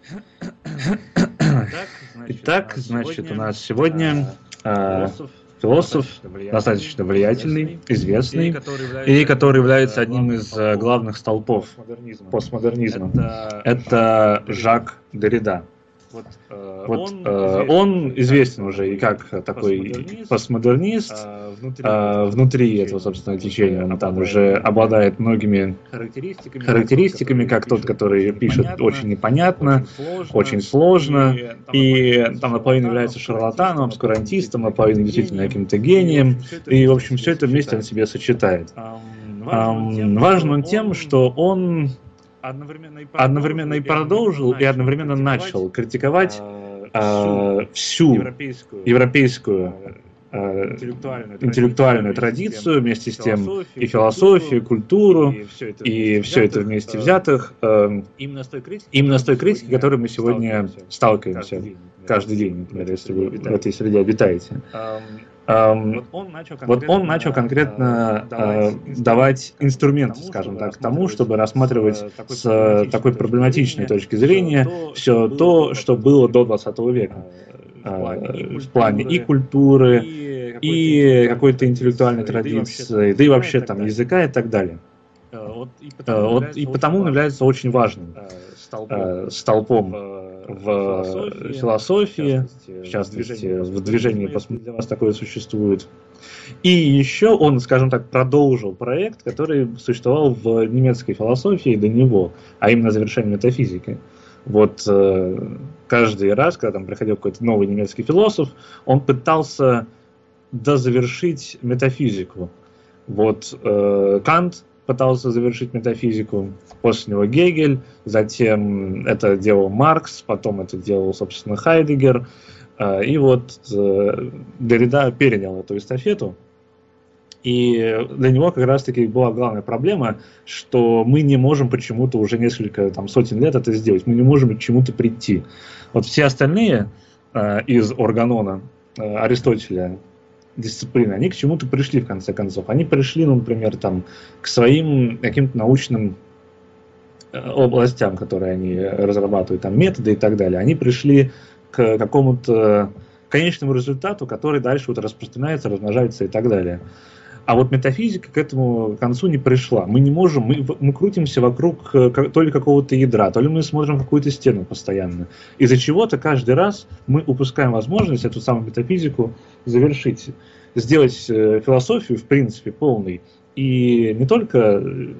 Итак, значит, у нас сегодня философ достаточно влиятельный, известный, и который является одним из главных столпов постмодернизма. Это Жак Деррида. Он известен уже и как такой постмодернист. Внутри этого, собственно, течения он там уже обладает многими характеристиками, как тот, который пишет очень непонятно, очень сложно, и там наполовину является шарлатаном, обскурантистом, наполовину действительно каким-то гением, и, в общем, все это вместе он себе сочетает. Важен он тем, что он одновременно и продолжил, и одновременно начал критиковать всю европейскую интеллектуальную традицию, вместе с тем и философию, и культуру, и все это вместе взятых, именно с той критикой, которой мы сегодня сталкиваемся каждый день, например, если вы в этой среде обитаете. Вот он начал конкретно давать инструменты, скажем так, к тому, чтобы рассматривать с такой проблематичной точки зрения все то, что было до 20 века. В плане и культуры, и какой-то интеллектуальной традиции, да и вообще там языка и так далее. И потому он является очень важным столпом в философии, в частности, в движении для вас такое существует. И еще он, скажем так, продолжил проект, который существовал в немецкой философии до него, а именно завершение метафизики. Вот каждый раз, когда там приходил какой-то новый немецкий философ, он пытался дозавершить метафизику. Вот Кант пытался завершить метафизику, после него Гегель, затем это делал Маркс, потом это делал, собственно, Хайдеггер, и вот Деррида перенял эту эстафету, и для него как раз-таки была главная проблема, что мы не можем почему-то уже несколько сотен лет это сделать, мы не можем к чему-то прийти. Вот все остальные из Органона, Аристотеля, дисциплины, они к чему-то пришли в конце концов. Они пришли, например, к своим каким-то научным областям, которые они разрабатывают, методы и так далее. Они пришли к какому-то конечному результату, который дальше распространяется, размножается и так далее. А вот метафизика к этому концу не пришла. Мы не можем, мы крутимся вокруг то ли какого-то ядра, то ли мы смотрим в какую-то стену постоянно. Из-за чего-то каждый раз мы упускаем возможность эту самую метафизику завершить, сделать философию, в принципе, полной. И не только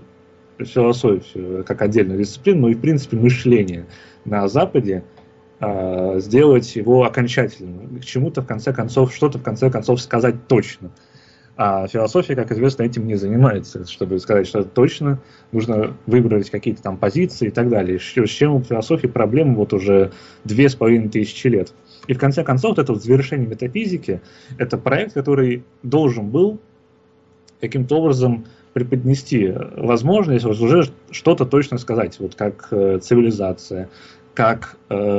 философию как отдельную дисциплину, но и, в принципе, мышление на Западе, сделать его окончательным. К чему-то, в конце концов, что-то, в конце концов, сказать точно. А философия, как известно, этим не занимается. Чтобы сказать что-то точно, нужно выбрать какие-то позиции и так далее. С чем у философии проблемы вот уже 2500 лет. И в конце концов, это завершение метафизики, это проект, который должен был каким-то образом преподнести возможность уже что-то точно сказать, вот как цивилизация, как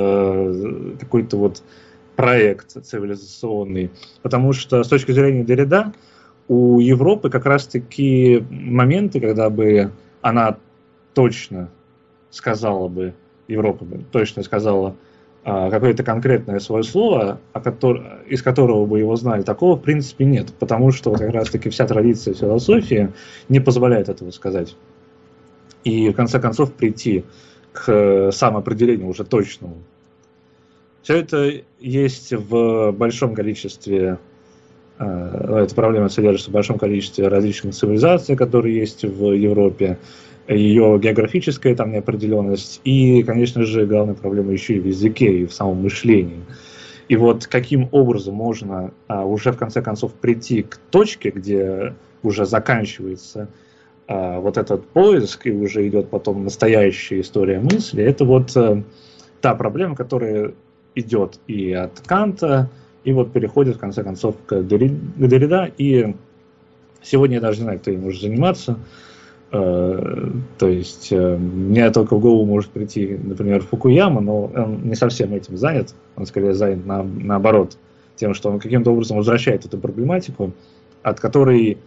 какой-то проект цивилизационный. Потому что с точки зрения Деррида, у Европы как раз-таки моменты, когда бы она точно сказала бы, Европа бы точно сказала какое-то конкретное свое слово, из которого бы его знали, такого в принципе нет. Потому что как раз-таки вся традиция философии не позволяет этого сказать. И в конце концов прийти к самоопределению уже точному. Все это есть в большом количестве. Эта проблема содержится в большом количестве различных цивилизаций, которые есть в Европе, ее географическая неопределенность и, конечно же, главная проблема еще и в языке, и в самом мышлении. И вот каким образом можно уже в конце концов прийти к точке, где уже заканчивается вот этот поиск, и уже идет потом настоящая история мысли, это та проблема, которая идет и от Канта, и переходит, в конце концов, к Деррида. И сегодня я даже не знаю, кто им может заниматься. То есть, мне только в голову может прийти, например, Фукуяма, но он не совсем этим занят. Он скорее занят наоборот, тем, что он каким-то образом возвращает эту проблематику, которую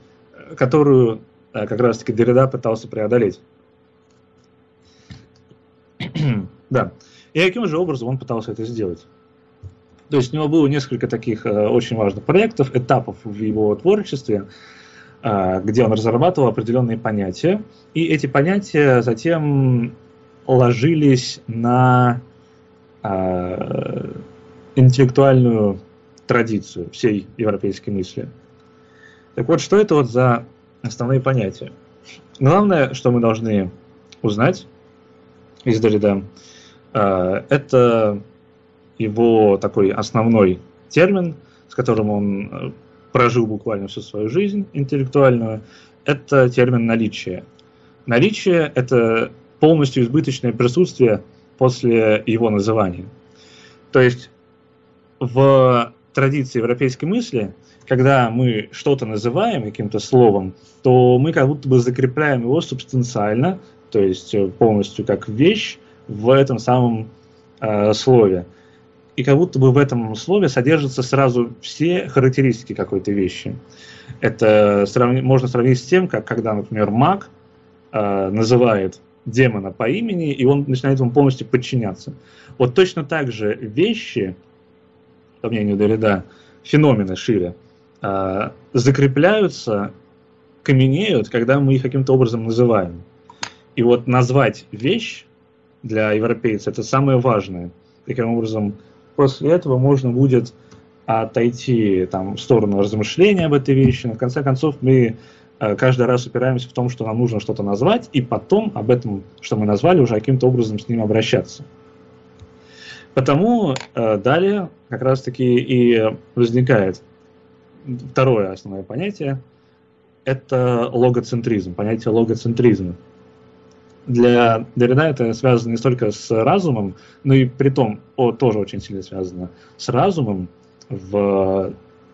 как раз-таки Деррида пытался преодолеть. Да. И каким же образом он пытался это сделать? То есть у него было несколько таких очень важных проектов, этапов в его творчестве, где он разрабатывал определенные понятия, и эти понятия затем ложились на интеллектуальную традицию всей европейской мысли. Так вот, что это вот за основные понятия? Главное, что мы должны узнать из Derrida, это его такой основной термин, с которым он прожил буквально всю свою жизнь интеллектуальную, это термин наличие. Наличие – это полностью избыточное присутствие после его называния. То есть в традиции европейской мысли, когда мы что-то называем каким-то словом, то мы как будто бы закрепляем его субстанциально, то есть полностью как вещь в этом самом слове. И как будто бы в этом слове содержатся сразу все характеристики какой-то вещи. Это можно сравнить с тем, как когда, например, маг называет демона по имени, и он начинает ему полностью подчиняться. Вот точно так же вещи, по мнению Derrida, феномены шире, закрепляются, каменеют, когда мы их каким-то образом называем. И вот назвать вещь для европейца – это самое важное. Таким образом, после этого можно будет отойти там, в сторону размышления об этой вещи. Но в конце концов, мы каждый раз упираемся в том, что нам нужно что-то назвать, и потом об этом, что мы назвали, уже каким-то образом с ним обращаться. Потому далее как раз-таки и возникает второе основное понятие – это логоцентризм, понятие логоцентризма. Для Derrida это связано не столько с разумом, но и при том тоже очень сильно связано с разумом в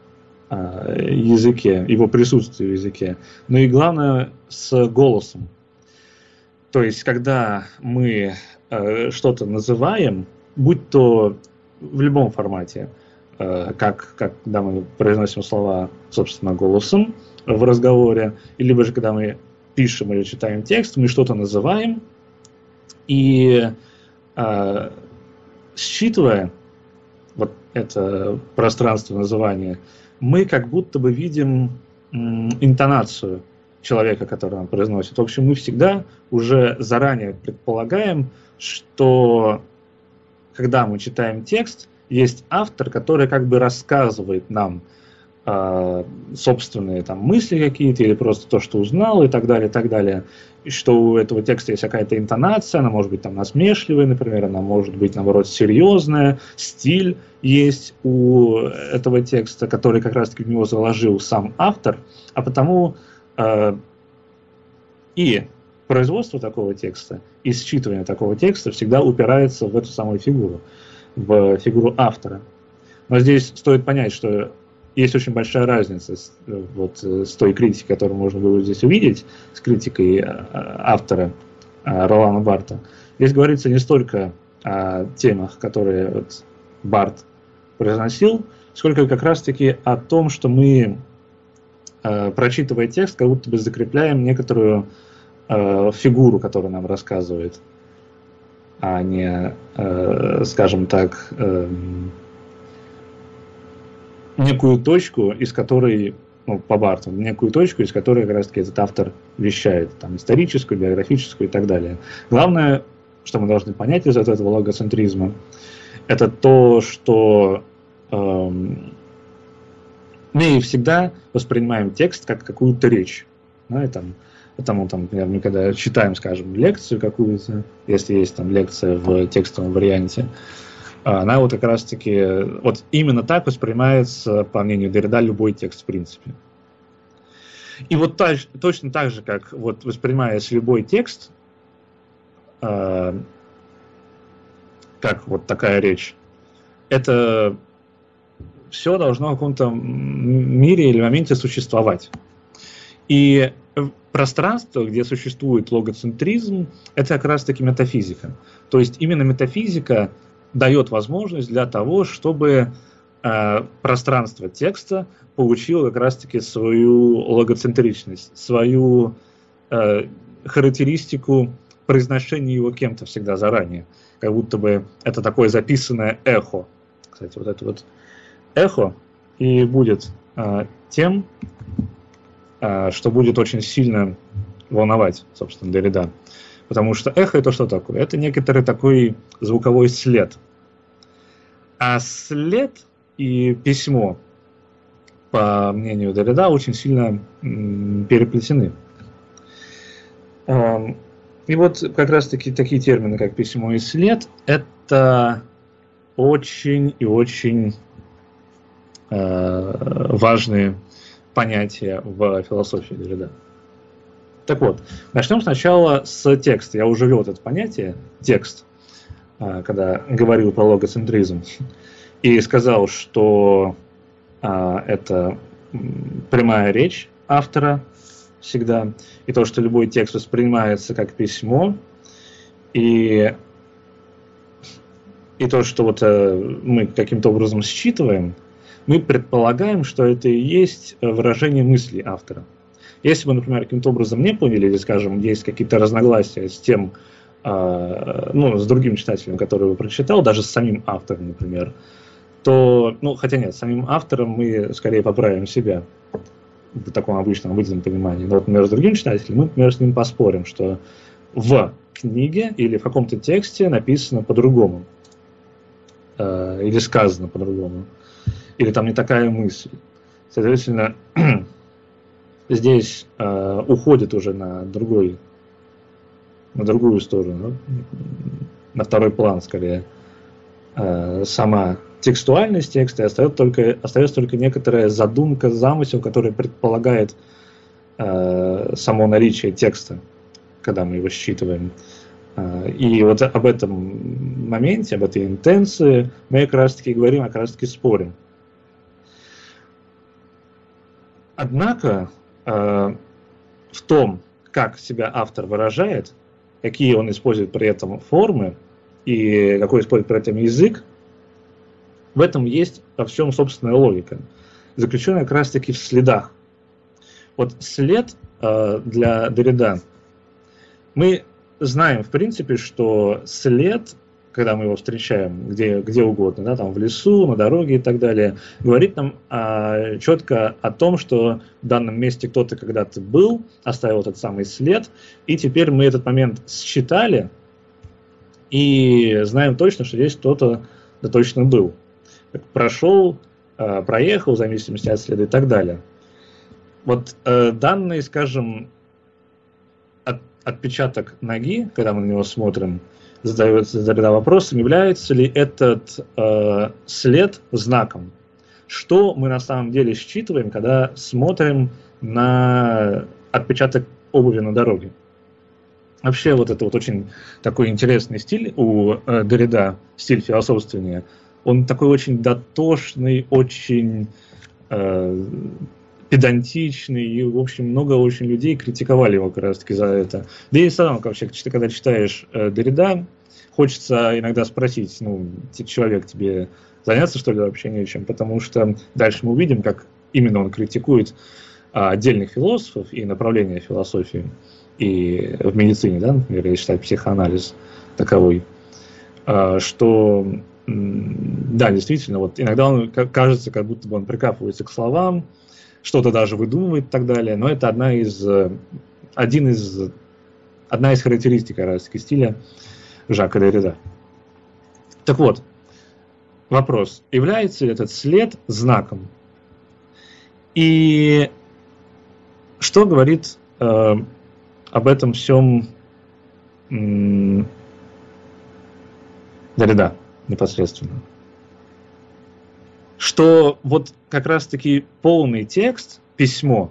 языке, его присутствии в языке, но и главное с голосом. То есть, когда мы что-то называем, будь то в любом формате, когда мы произносим слова, собственно, голосом в разговоре, либо же когда мы пишем или читаем текст, мы что-то называем, и считывая вот это пространство называния, мы как будто бы видим интонацию человека, который он произносит. В общем, мы всегда уже заранее предполагаем, что когда мы читаем текст, есть автор, который как бы рассказывает нам собственные там мысли какие-то, или просто то, что узнал, и так далее, и так далее. И что у этого текста есть какая-то интонация, она может быть там насмешливая, например, она может быть, наоборот, серьезная, стиль есть у этого текста, который как раз-таки в него заложил сам автор, а потому и производство такого текста, и считывание такого текста всегда упирается в эту самую фигуру, в фигуру автора. Но здесь стоит понять, что есть очень большая разница с той критикой, которую можно было здесь увидеть, с критикой автора Ролана Барта. Здесь говорится не столько о темах, которые Барт произносил, сколько как раз-таки о том, что мы, прочитывая текст, как будто бы закрепляем некоторую фигуру, которая нам рассказывает, а не, скажем так, некую точку, из которой, по Барту, некую точку, из которой как раз-таки этот автор вещает, там, историческую, биографическую и так далее. Главное, что мы должны понять из этого логоцентризма, это то, что мы всегда воспринимаем текст как какую-то речь. Потому, например, мы когда читаем, скажем, лекцию какую-то, если есть там лекция в текстовом варианте, она вот как раз-таки, вот именно так воспринимается, по мнению Derrida, любой текст в принципе. И вот точно так же, как вот воспринимается любой текст, как вот такая речь, это все должно в каком-то мире или моменте существовать. И пространство, где существует логоцентризм, это как раз-таки метафизика. То есть именно метафизика дает возможность для того, чтобы пространство текста получило как раз-таки свою логоцентричность, свою характеристику произношения его кем-то всегда заранее, как будто бы это такое записанное эхо. Кстати, вот это вот эхо и будет тем, что будет очень сильно волновать, собственно, Derrida. Потому что эхо — это что такое? Это некоторый такой звуковой след. А след и письмо, по мнению Derrida, очень сильно переплетены. И вот как раз-таки такие термины, как письмо и след, это очень и очень важные понятия в философии Derrida. Так вот, начнем сначала с текста. Я уже ввел это понятие, текст, когда говорил про логоцентризм, и сказал, что это прямая речь автора всегда, и то, что любой текст воспринимается как письмо, и то, что вот мы каким-то образом считываем, мы предполагаем, что это и есть выражение мысли автора. Если мы, например, каким-то образом не поняли, или, скажем, есть какие-то разногласия с тем, с другим читателем, который его прочитал, даже с самим автором, например, то, хотя нет, с самим автором мы скорее поправим себя в таком обычном, обыденном понимании. Но вот, например, с другим читателем мы, например, с ним поспорим, что в книге или в каком-то тексте написано по-другому, или сказано по-другому, или там не такая мысль. Соответственно, здесь уходит уже на другую сторону, на второй план, скорее, сама текстуальность текста, и остается только некоторая задумка, замысел, который предполагает само наличие текста, когда мы его считываем. И вот об этом моменте, об этой интенции мы как раз-таки говорим, как раз-таки спорим. Однако в том, как себя автор выражает, какие он использует при этом формы и какой использует при этом язык, в этом есть во всем собственная логика, заключенная как раз-таки в следах. Вот след для Derrida, мы знаем, в принципе, что след, когда мы его встречаем где угодно, да, там в лесу, на дороге и так далее, говорит нам четко о том, что в данном месте кто-то когда-то был, оставил этот самый след, и теперь мы этот момент считали и знаем точно, что здесь кто-то точно был. Прошел, проехал, в зависимости от следа и так далее. Вот данный, скажем, отпечаток ноги, когда мы на него смотрим, задается вопросом, является ли этот след знаком. Что мы на самом деле считываем, когда смотрим на отпечаток обуви на дороге? Вообще вот это вот очень такой интересный стиль у Derrida, стиль философствования. Он такой очень дотошный, очень педантичный, и, в общем, много очень людей критиковали его как раз-таки за это. Да и сам, вообще, когда читаешь Derrida, хочется иногда спросить, человек, тебе заняться, что ли, вообще нечем, потому что дальше мы увидим, как именно он критикует отдельных философов и направления философии, и в медицине, да, например, если считать психоанализ таковой, что, да, действительно, вот иногда он кажется, как будто бы он прикапывается к словам, что-то даже выдумывает и так далее, но это одна из характеристик как раз-таки стиля Жака Derrida. Так вот, вопрос, является ли этот след знаком? И что говорит об этом всем Derrida непосредственно? Что вот как раз-таки полный текст, письмо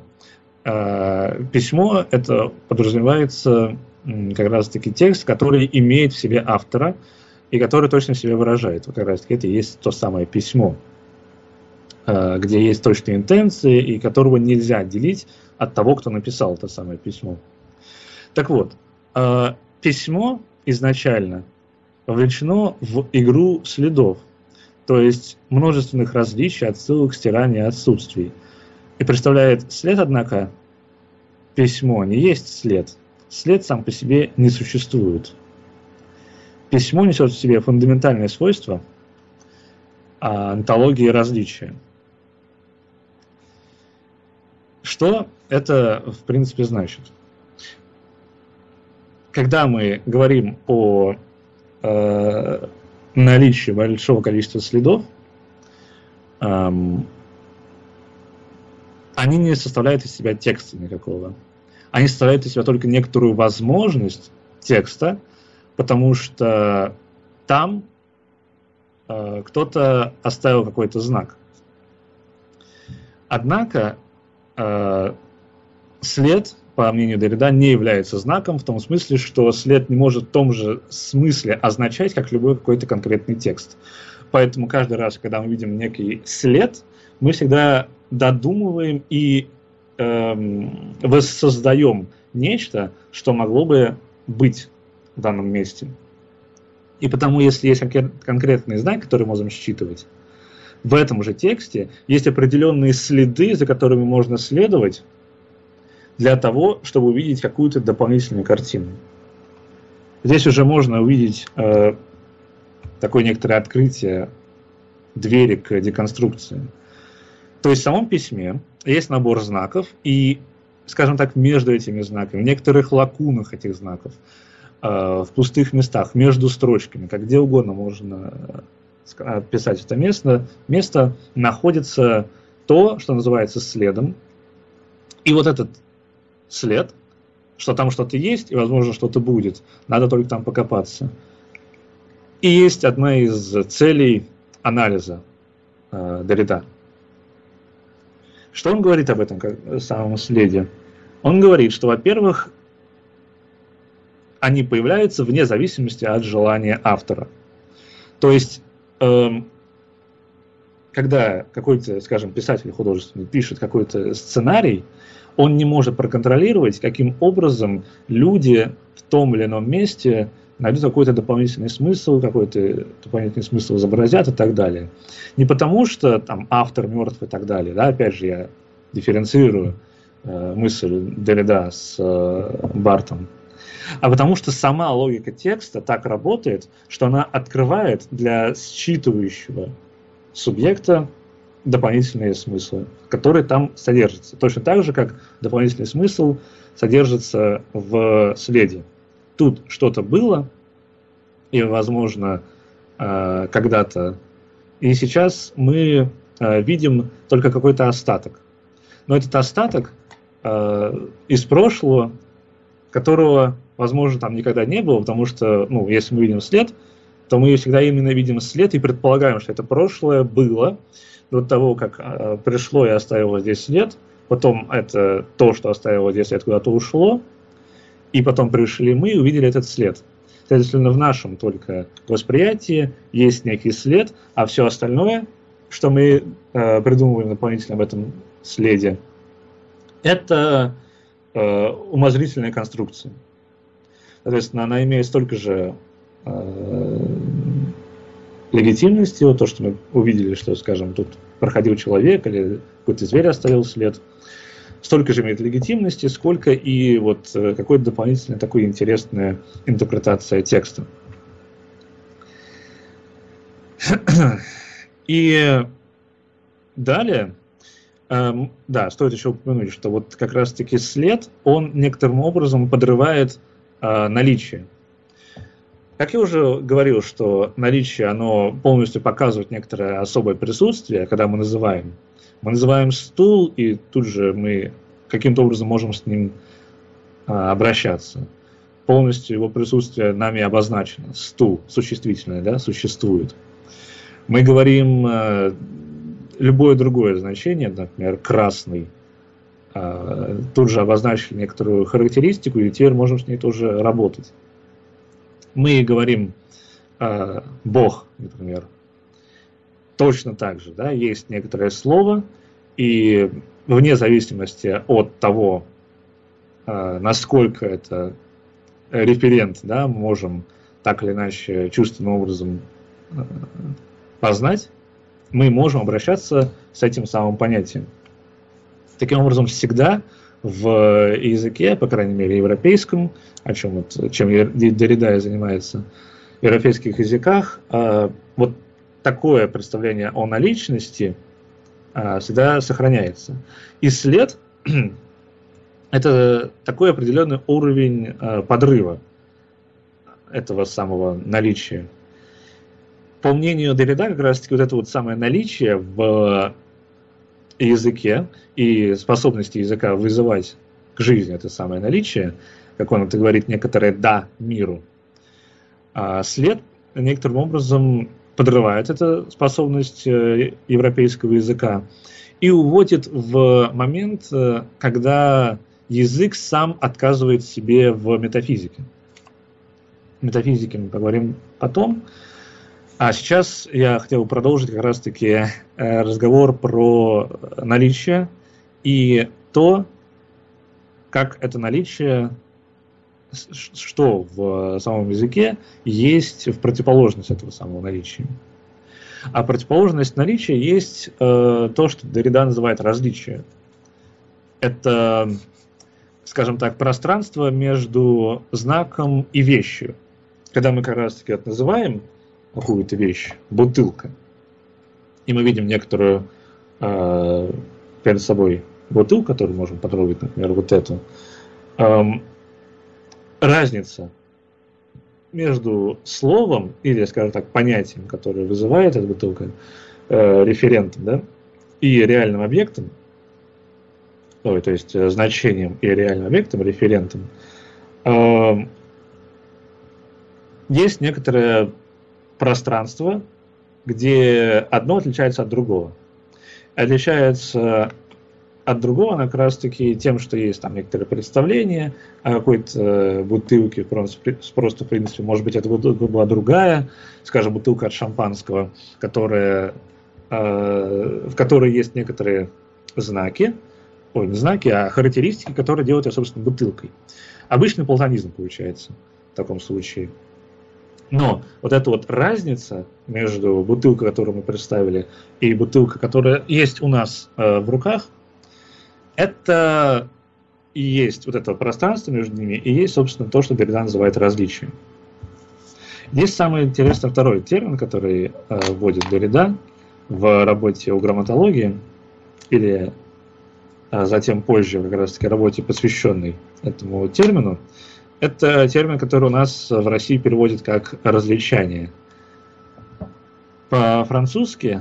это подразумевается как раз-таки текст, который имеет в себе автора и который точно себя выражает. Вот как раз-таки это и есть то самое письмо, где есть точные интенции и которого нельзя отделить от того, кто написал это самое письмо. Так вот, письмо изначально вовлечено в игру следов, то есть множественных различий, отсылок, стираний, отсутствий. И представляет след, однако, письмо не есть след. След сам по себе не существует. Письмо несет в себе фундаментальные свойства онтологии различия. Что это, в принципе, значит? Когда мы говорим о наличии большого количества следов, они не составляют из себя текста никакого. Они составляют из себя только некоторую возможность текста, потому что там кто-то оставил какой-то знак. Однако след, по мнению Derrida, не является знаком в том смысле, что след не может в том же смысле означать, как любой какой-то конкретный текст. Поэтому каждый раз, когда мы видим некий след, мы всегда додумываем и воссоздаем нечто, что могло бы быть в данном месте. И потому, если есть конкретный знак, который можем считывать, в этом же тексте есть определенные следы, за которыми можно следовать, для того, чтобы увидеть какую-то дополнительную картину. Здесь уже можно увидеть такое некоторое открытие двери к деконструкции. То есть в самом письме есть набор знаков, и, скажем так, между этими знаками, в некоторых лакунах этих знаков, в пустых местах, между строчками, как где угодно можно писать это место находится то, что называется следом. И вот этот след, что там что-то есть, и, возможно, что-то будет, надо только там покопаться. И есть одна из целей анализа Derrida. Что он говорит об этом самом следе? Он говорит, что, во-первых, они появляются вне зависимости от желания автора. То есть, когда какой-то, скажем, писатель художественный пишет какой-то сценарий, он не может проконтролировать, каким образом люди в том или ином месте найдут какой-то дополнительный смысл изобразят и так далее. Не потому, что там автор мертв и так далее, да, опять же я дифференцирую мысль Derrida с Бартом, а потому что сама логика текста так работает, что она открывает для считывающего субъекта дополнительные смыслы, которые там содержатся. Точно так же, как дополнительный смысл содержится в следе. Тут что-то было, и, возможно, когда-то, и сейчас мы видим только какой-то остаток. Но этот остаток из прошлого, которого, возможно, там никогда не было, потому что, ну, если мы видим след, то мы всегда именно видим след и предполагаем, что это прошлое было до того, как пришло и оставило здесь след, потом это то, что оставило здесь след, куда-то ушло, и потом пришли мы и увидели этот след. Следовательно, в нашем только восприятии есть некий след, а все остальное, что мы придумываем дополнительно в этом следе, это умозрительная конструкция. Соответственно, она имеет столько же легитимности, вот то, что мы увидели, что, скажем, тут проходил человек или какой-то зверь оставил след, столько же имеет легитимности, сколько и вот какой-то дополнительная такая интересная интерпретация текста. И далее, да, стоит еще упомянуть, что вот как раз-таки след, он некоторым образом подрывает наличие. Как я уже говорил, что наличие, оно полностью показывает некоторое особое присутствие, когда мы называем стул, и тут же мы каким-то образом можем с ним обращаться. Полностью его присутствие нами обозначено. Стул, существительное, да, существует. Мы говорим любое другое значение, например, красный, тут же обозначили некоторую характеристику, и теперь можем с ней тоже работать. Мы говорим Бог, например, точно так же, да, есть некоторое слово, и вне зависимости от того, насколько это референт, да, мы можем так или иначе чувственным образом познать, мы можем обращаться с этим самым понятием. Таким образом, всегда в языке, по крайней мере, европейском, чем Derrida занимается, европейских языках вот такое представление о наличности всегда сохраняется. И след – это такой определенный уровень подрыва этого самого наличия. По мнению Деррида, как раз-таки вот это вот самое наличие в языке и способности языка вызывать к жизни это самое наличие, как он это говорит, некоторое «да» миру, след некоторым образом подрывает эту способность европейского языка и уводит в момент, когда язык сам отказывает себе в метафизике. В метафизике мы поговорим потом. А сейчас я хотел продолжить как раз-таки разговор про наличие и то, как это наличие, что в самом языке есть в противоположность этого самого наличия. А противоположность наличия есть то, что Деррида называет различие. Это, скажем так, пространство между знаком и вещью. Когда мы как раз-таки это называем какую-то вещь, бутылка, и мы видим некоторую перед собой бутылку, которую можем потрогать, например, вот эту, разница между словом или, скажем так, понятием, которое вызывает эта бутылка, референтом, да, и реальным объектом, то есть значением и реальным объектом, референтом, есть некоторое пространство, где одно отличается от другого. Отличается от другого она как раз таки тем, что есть там некоторые представления о какой-то бутылке, просто в принципе, может быть, это была другая, скажем, бутылка от шампанского, в которой есть некоторые знаки, не знаки, а характеристики, которые делают ее, собственно, бутылкой. Обычный платонизм получается в таком случае. Но вот эта вот разница между бутылкой, которую мы представили, и бутылкой, которая есть у нас в руках, это и есть вот это пространство между ними, и есть, собственно, то, что Деррида называет различием. Здесь самый интересный второй термин, который вводит Деррида в работе о грамматологии, или затем позже как раз-таки работе, посвященной этому термину. Это термин, который у нас в России переводят как «различание». По-французски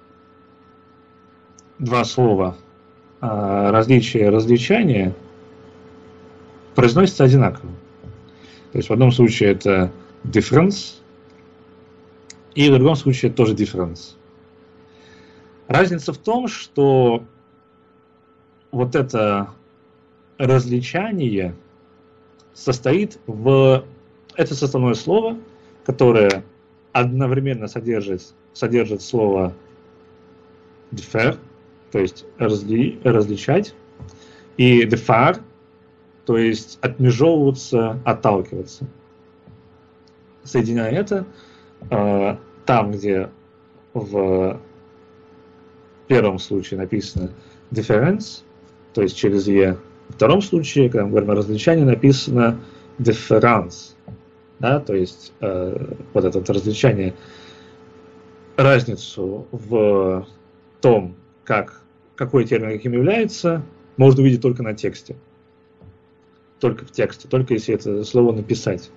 два слова «различие» и «различание» произносятся одинаково. То есть в одном случае это «difference», и в другом случае тоже «difference». Разница в том, что вот это различание состоит в... Это составное слово, которое одновременно содержит слово differ, то есть различать, и differ, то есть отмежевываться, отталкиваться. Соединяя это, там, где в первом случае написано difference, то есть через «е», в втором случае, когда мы говорим о различании, написано difference, да, то есть вот это вот различание, разницу в том, какой термин каким является, можно увидеть только на тексте. Только в тексте, только если это слово написать.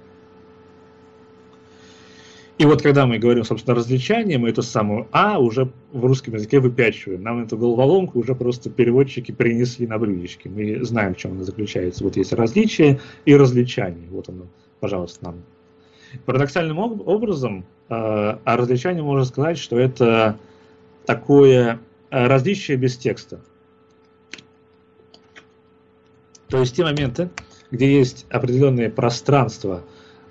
И вот когда мы говорим, собственно, различание, мы эту самую «а» уже в русском языке выпячиваем. Нам эту головоломку уже просто переводчики принесли на блюдечке. Мы знаем, в чем она заключается. Вот есть различие и различание. Вот оно, пожалуйста, нам. Парадоксальным образом о различании можно сказать, что это такое различие без текста. То есть те моменты, где есть определенное пространство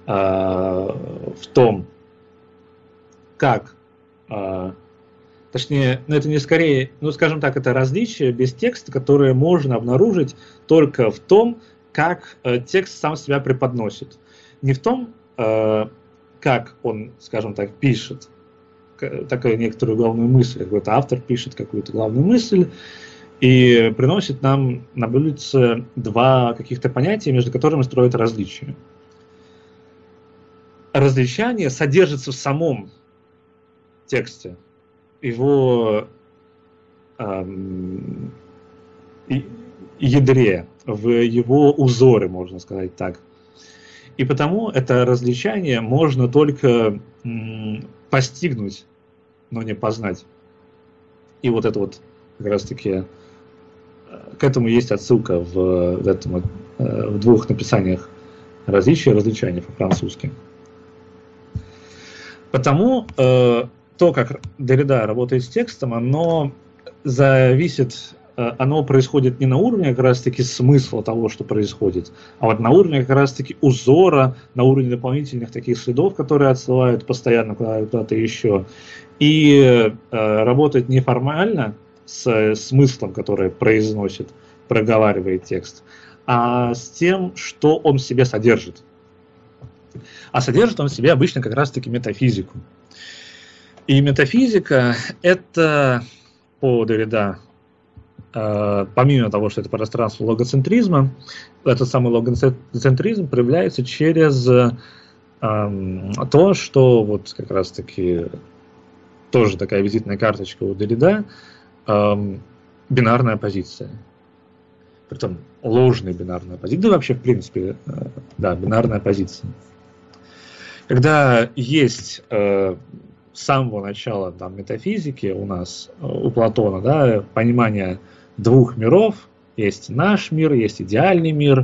в том, как, точнее, это не скорее, скажем так, это различие без текста, которое можно обнаружить только в том, как текст сам себя преподносит. Не в том, как он, скажем так, пишет такую некоторую главную мысль, какой-то автор пишет какую-то главную мысль и приносит нам на блюдце два каких-то понятия, между которыми строят различия. различание содержится в самом тексте, его ядре, в его узоре, можно сказать так. И потому это различание можно только постигнуть, но не познать. И вот это вот как раз-таки к этому есть отсылка в двух написаниях различия и различания по-французски. Потому то, как Derrida работает с текстом, оно происходит не на уровне как раз-таки смысла того, что происходит, а вот на уровне как раз-таки узора, на уровне дополнительных таких следов, которые отсылают постоянно куда-то еще. И работает не формально с смыслом, который проговаривает текст, а с тем, что он в себе содержит. А содержит он в себе обычно как раз-таки метафизику. И метафизика – это, по Derrida, помимо того, что это пространство логоцентризма, этот самый логоцентризм проявляется через то, что вот как раз-таки тоже такая визитная карточка у Derrida, бинарная позиция. Притом ложная бинарная позиция, да вообще в принципе, да, бинарная позиция. Когда есть с самого начала там, метафизики у нас, у Платона, да, понимание двух миров, есть наш мир, есть идеальный мир,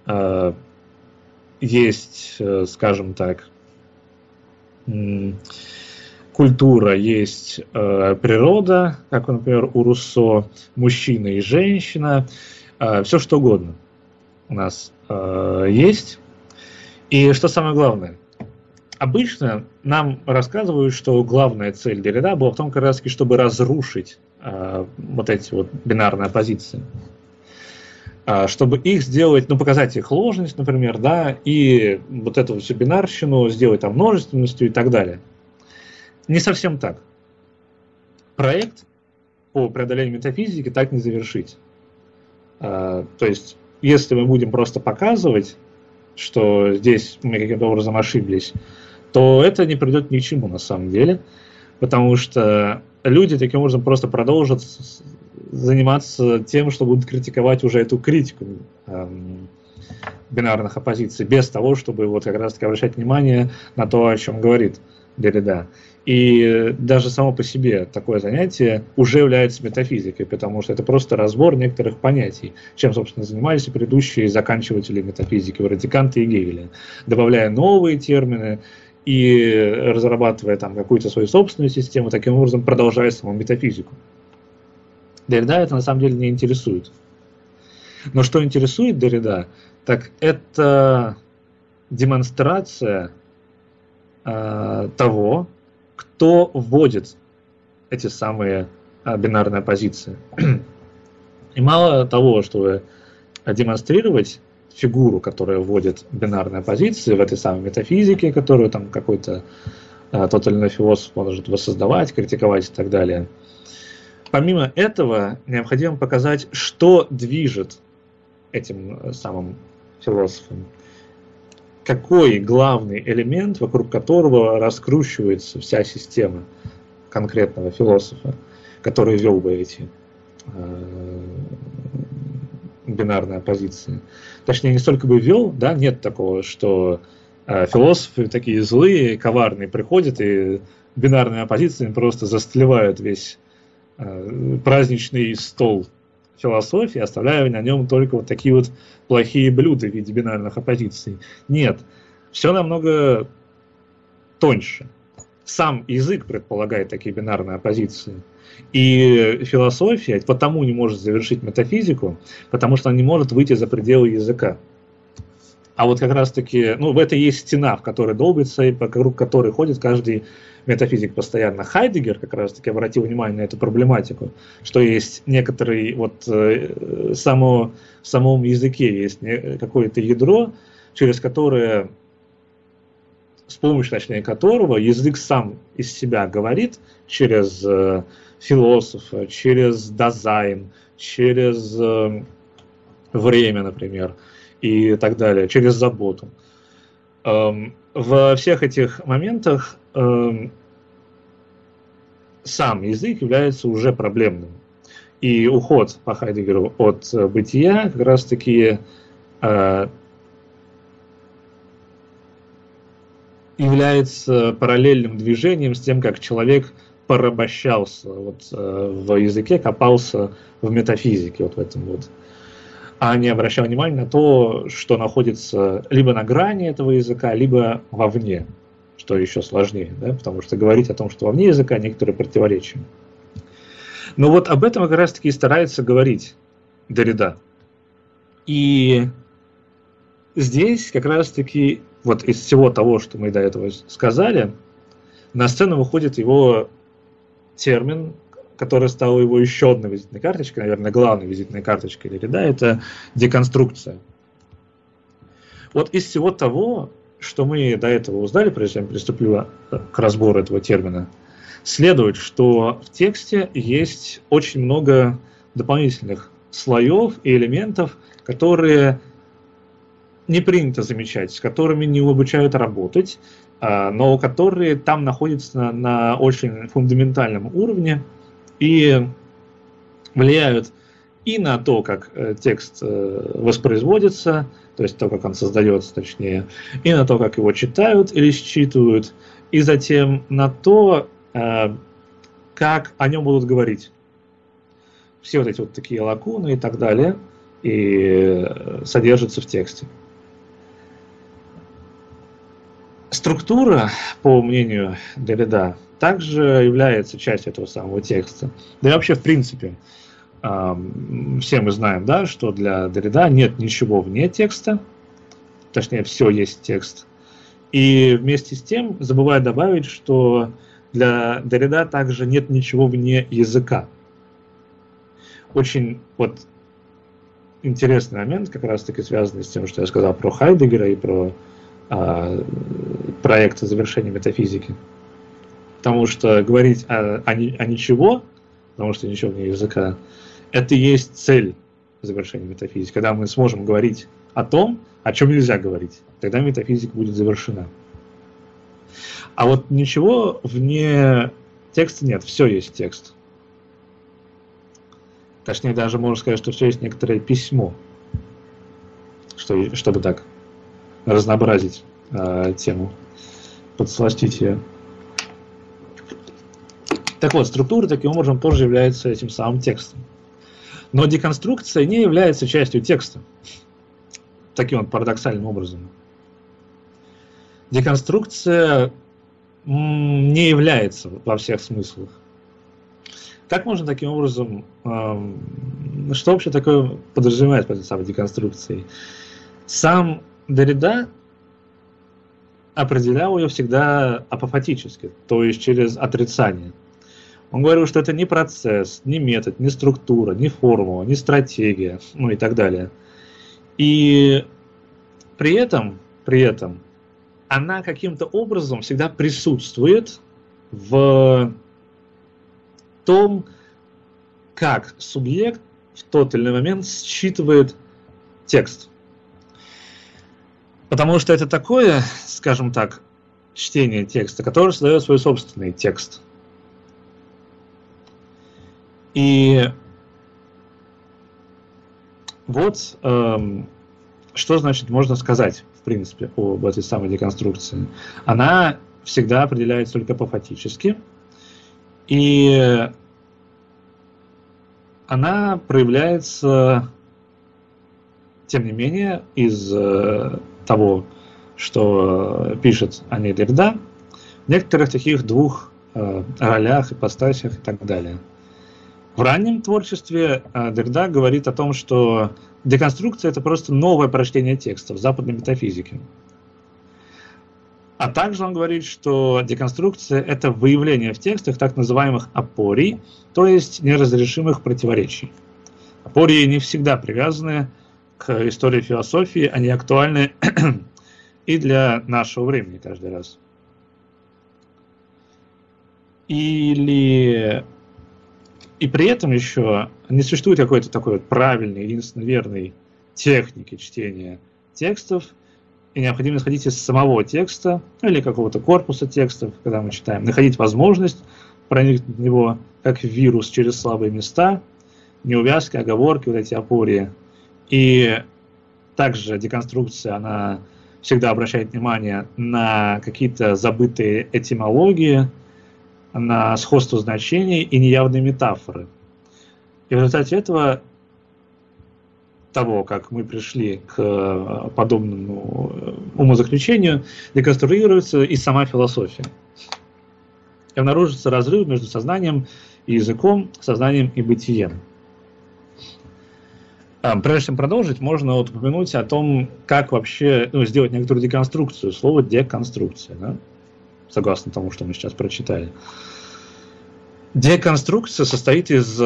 есть, скажем так, культура, есть природа, как, например, у Руссо, мужчина и женщина, все что угодно у нас есть. И что самое главное, обычно нам рассказывают, что главная цель Derrida была в том, как раз, чтобы разрушить вот эти вот бинарные оппозиции, чтобы их сделать, ну, показать их ложность, например, да, и вот эту всю бинарщину сделать там множественностью и так далее. Не совсем так. Проект по преодолению метафизики так не завершить. То есть, если мы будем просто показывать, что здесь мы каким-то образом ошиблись, то это не придет ни к чему на самом деле, потому что люди таким образом просто продолжат заниматься тем, что будут критиковать уже эту критику бинарных оппозиций, без того, чтобы вот как раз-таки обращать внимание на то, о чем говорит Derrida. И даже само по себе такое занятие уже является метафизикой, потому что это просто разбор некоторых понятий, чем, собственно, занимались и предыдущие заканчиватели метафизики, вроде Канта и Гегеля, добавляя новые термины и разрабатывая там какую-то свою собственную систему, таким образом продолжая саму метафизику. Derrida это на самом деле не интересует. Но что интересует Derrida, так это демонстрация того, кто вводит эти самые бинарные оппозиции. И мало того, чтобы демонстрировать фигуру, которая вводит бинарные оппозиции в этой самой метафизике, которую там какой-то тот или иной философ может воссоздавать, критиковать и так далее. Помимо этого, необходимо показать, что движет этим самым философом. Какой главный элемент, вокруг которого раскручивается вся система конкретного философа, который вел бы эти бинарные оппозиции. Точнее, не столько бы вел, да, нет такого, что философы такие злые, коварные приходят и бинарные оппозиции просто застлевают весь праздничный стол философии, оставляя на нем только вот такие вот плохие блюда в виде бинарных оппозиций. Нет, все намного тоньше. Сам язык предполагает такие бинарные оппозиции. И философия потому не может завершить метафизику, потому что она не может выйти за пределы языка. А вот как раз-таки, ну, в этой есть стена, в которой долбится, и вокруг которой ходит каждый метафизик постоянно. Хайдеггер как раз-таки обратил внимание на эту проблематику, что есть некоторый, вот в самом языке есть какое-то ядро, через которое, с помощью, точнее, которого язык сам из себя говорит через философа, через дизайн, через время, например, и так далее, через заботу. Во всех этих моментах сам язык является уже проблемным. И уход по Хайдеггеру от бытия как раз-таки является параллельным движением с тем, как человек порабощался в языке, копался в метафизике, в этом а не обращал внимания на то, что находится либо на грани этого языка, либо вовне, что еще сложнее, да? Потому что говорить о том, что вовне языка, некоторые противоречия. Но об этом как раз-таки и старается говорить Деррида. И здесь как раз-таки из всего того, что мы до этого сказали, на сцену выходит его термин, который стал его еще одной визитной карточкой, наверное, главной визитной карточкой Деррида, это деконструкция. Из всего того, что мы до этого узнали, прежде чем приступлю к разбору этого термина, следует, что в тексте есть очень много дополнительных слоев и элементов, которые не принято замечать, с которыми не обучают работать, но которые там находятся на очень фундаментальном уровне и влияют и на то, как текст воспроизводится, то есть то, как он создается, точнее, и на то, как его читают или считывают, и затем на то, как о нем будут говорить. Все эти такие лакуны и так далее и содержатся в тексте. Структура, по мнению Деррида, также является частью этого самого текста. Да и вообще, в принципе, все мы знаем, да, что для Деррида нет ничего вне текста, точнее, все есть текст. И вместе с тем забывает добавить, что для Деррида также нет ничего вне языка. Очень интересный момент, как раз-таки связанный с тем, что я сказал про Хайдеггера и про проект завершения метафизики. Потому что говорить о ничего, потому что ничего вне языка, это и есть цель завершения метафизики. Когда мы сможем говорить о том, о чем нельзя говорить, тогда метафизика будет завершена. А ничего вне текста нет, все есть текст. Точнее, даже можно сказать, что все есть некоторое письмо, чтобы так разнообразить тему, подсластить ее. Так вот, структура таким образом тоже является этим самым текстом. Но деконструкция не является частью текста. Таким парадоксальным образом. Деконструкция не является во всех смыслах. Как можно таким образом... что вообще такое подразумевает под этой самой деконструкцией? Сам Деррида определял ее всегда апофатически, то есть через отрицание. Он говорил, что это не процесс, не метод, не структура, не формула, не стратегия, и так далее. И при этом она каким-то образом всегда присутствует в том, как субъект в тот или иной момент считывает текст. Потому что это такое, скажем так, чтение текста, которое создает свой собственный текст. И что значит можно сказать, в принципе, об этой самой деконструкции. Она всегда определяется только апофатически, и она проявляется, тем не менее, из того, что пишет о ней Деррида, в некоторых таких двух ролях, ипостасях и так далее. В раннем творчестве Деррида говорит о том, что деконструкция – это просто новое прочтение текста в западной метафизике. А также он говорит, что деконструкция – это выявление в текстах так называемых апорий, то есть неразрешимых противоречий. Апории не всегда привязаны к истории философии, они актуальны и для нашего времени каждый раз. И при этом еще не существует какой-то такой правильной, единственно верной техники чтения текстов, и необходимо исходить из самого текста или какого-то корпуса текстов, когда мы читаем, находить возможность проникнуть в него как вирус через слабые места, неувязки, оговорки, вот эти опории. И также деконструкция, она всегда обращает внимание на какие-то забытые этимологии, на сходство значений и неявные метафоры. И в результате этого, того, как мы пришли к подобному умозаключению, деконструируется и сама философия. И обнаружится разрыв между сознанием и языком, сознанием и бытием. Прежде чем продолжить, можно вот упомянуть о том, как вообще сделать некоторую деконструкцию. Слово «деконструкция», да? Согласно тому, что мы сейчас прочитали. Деконструкция состоит из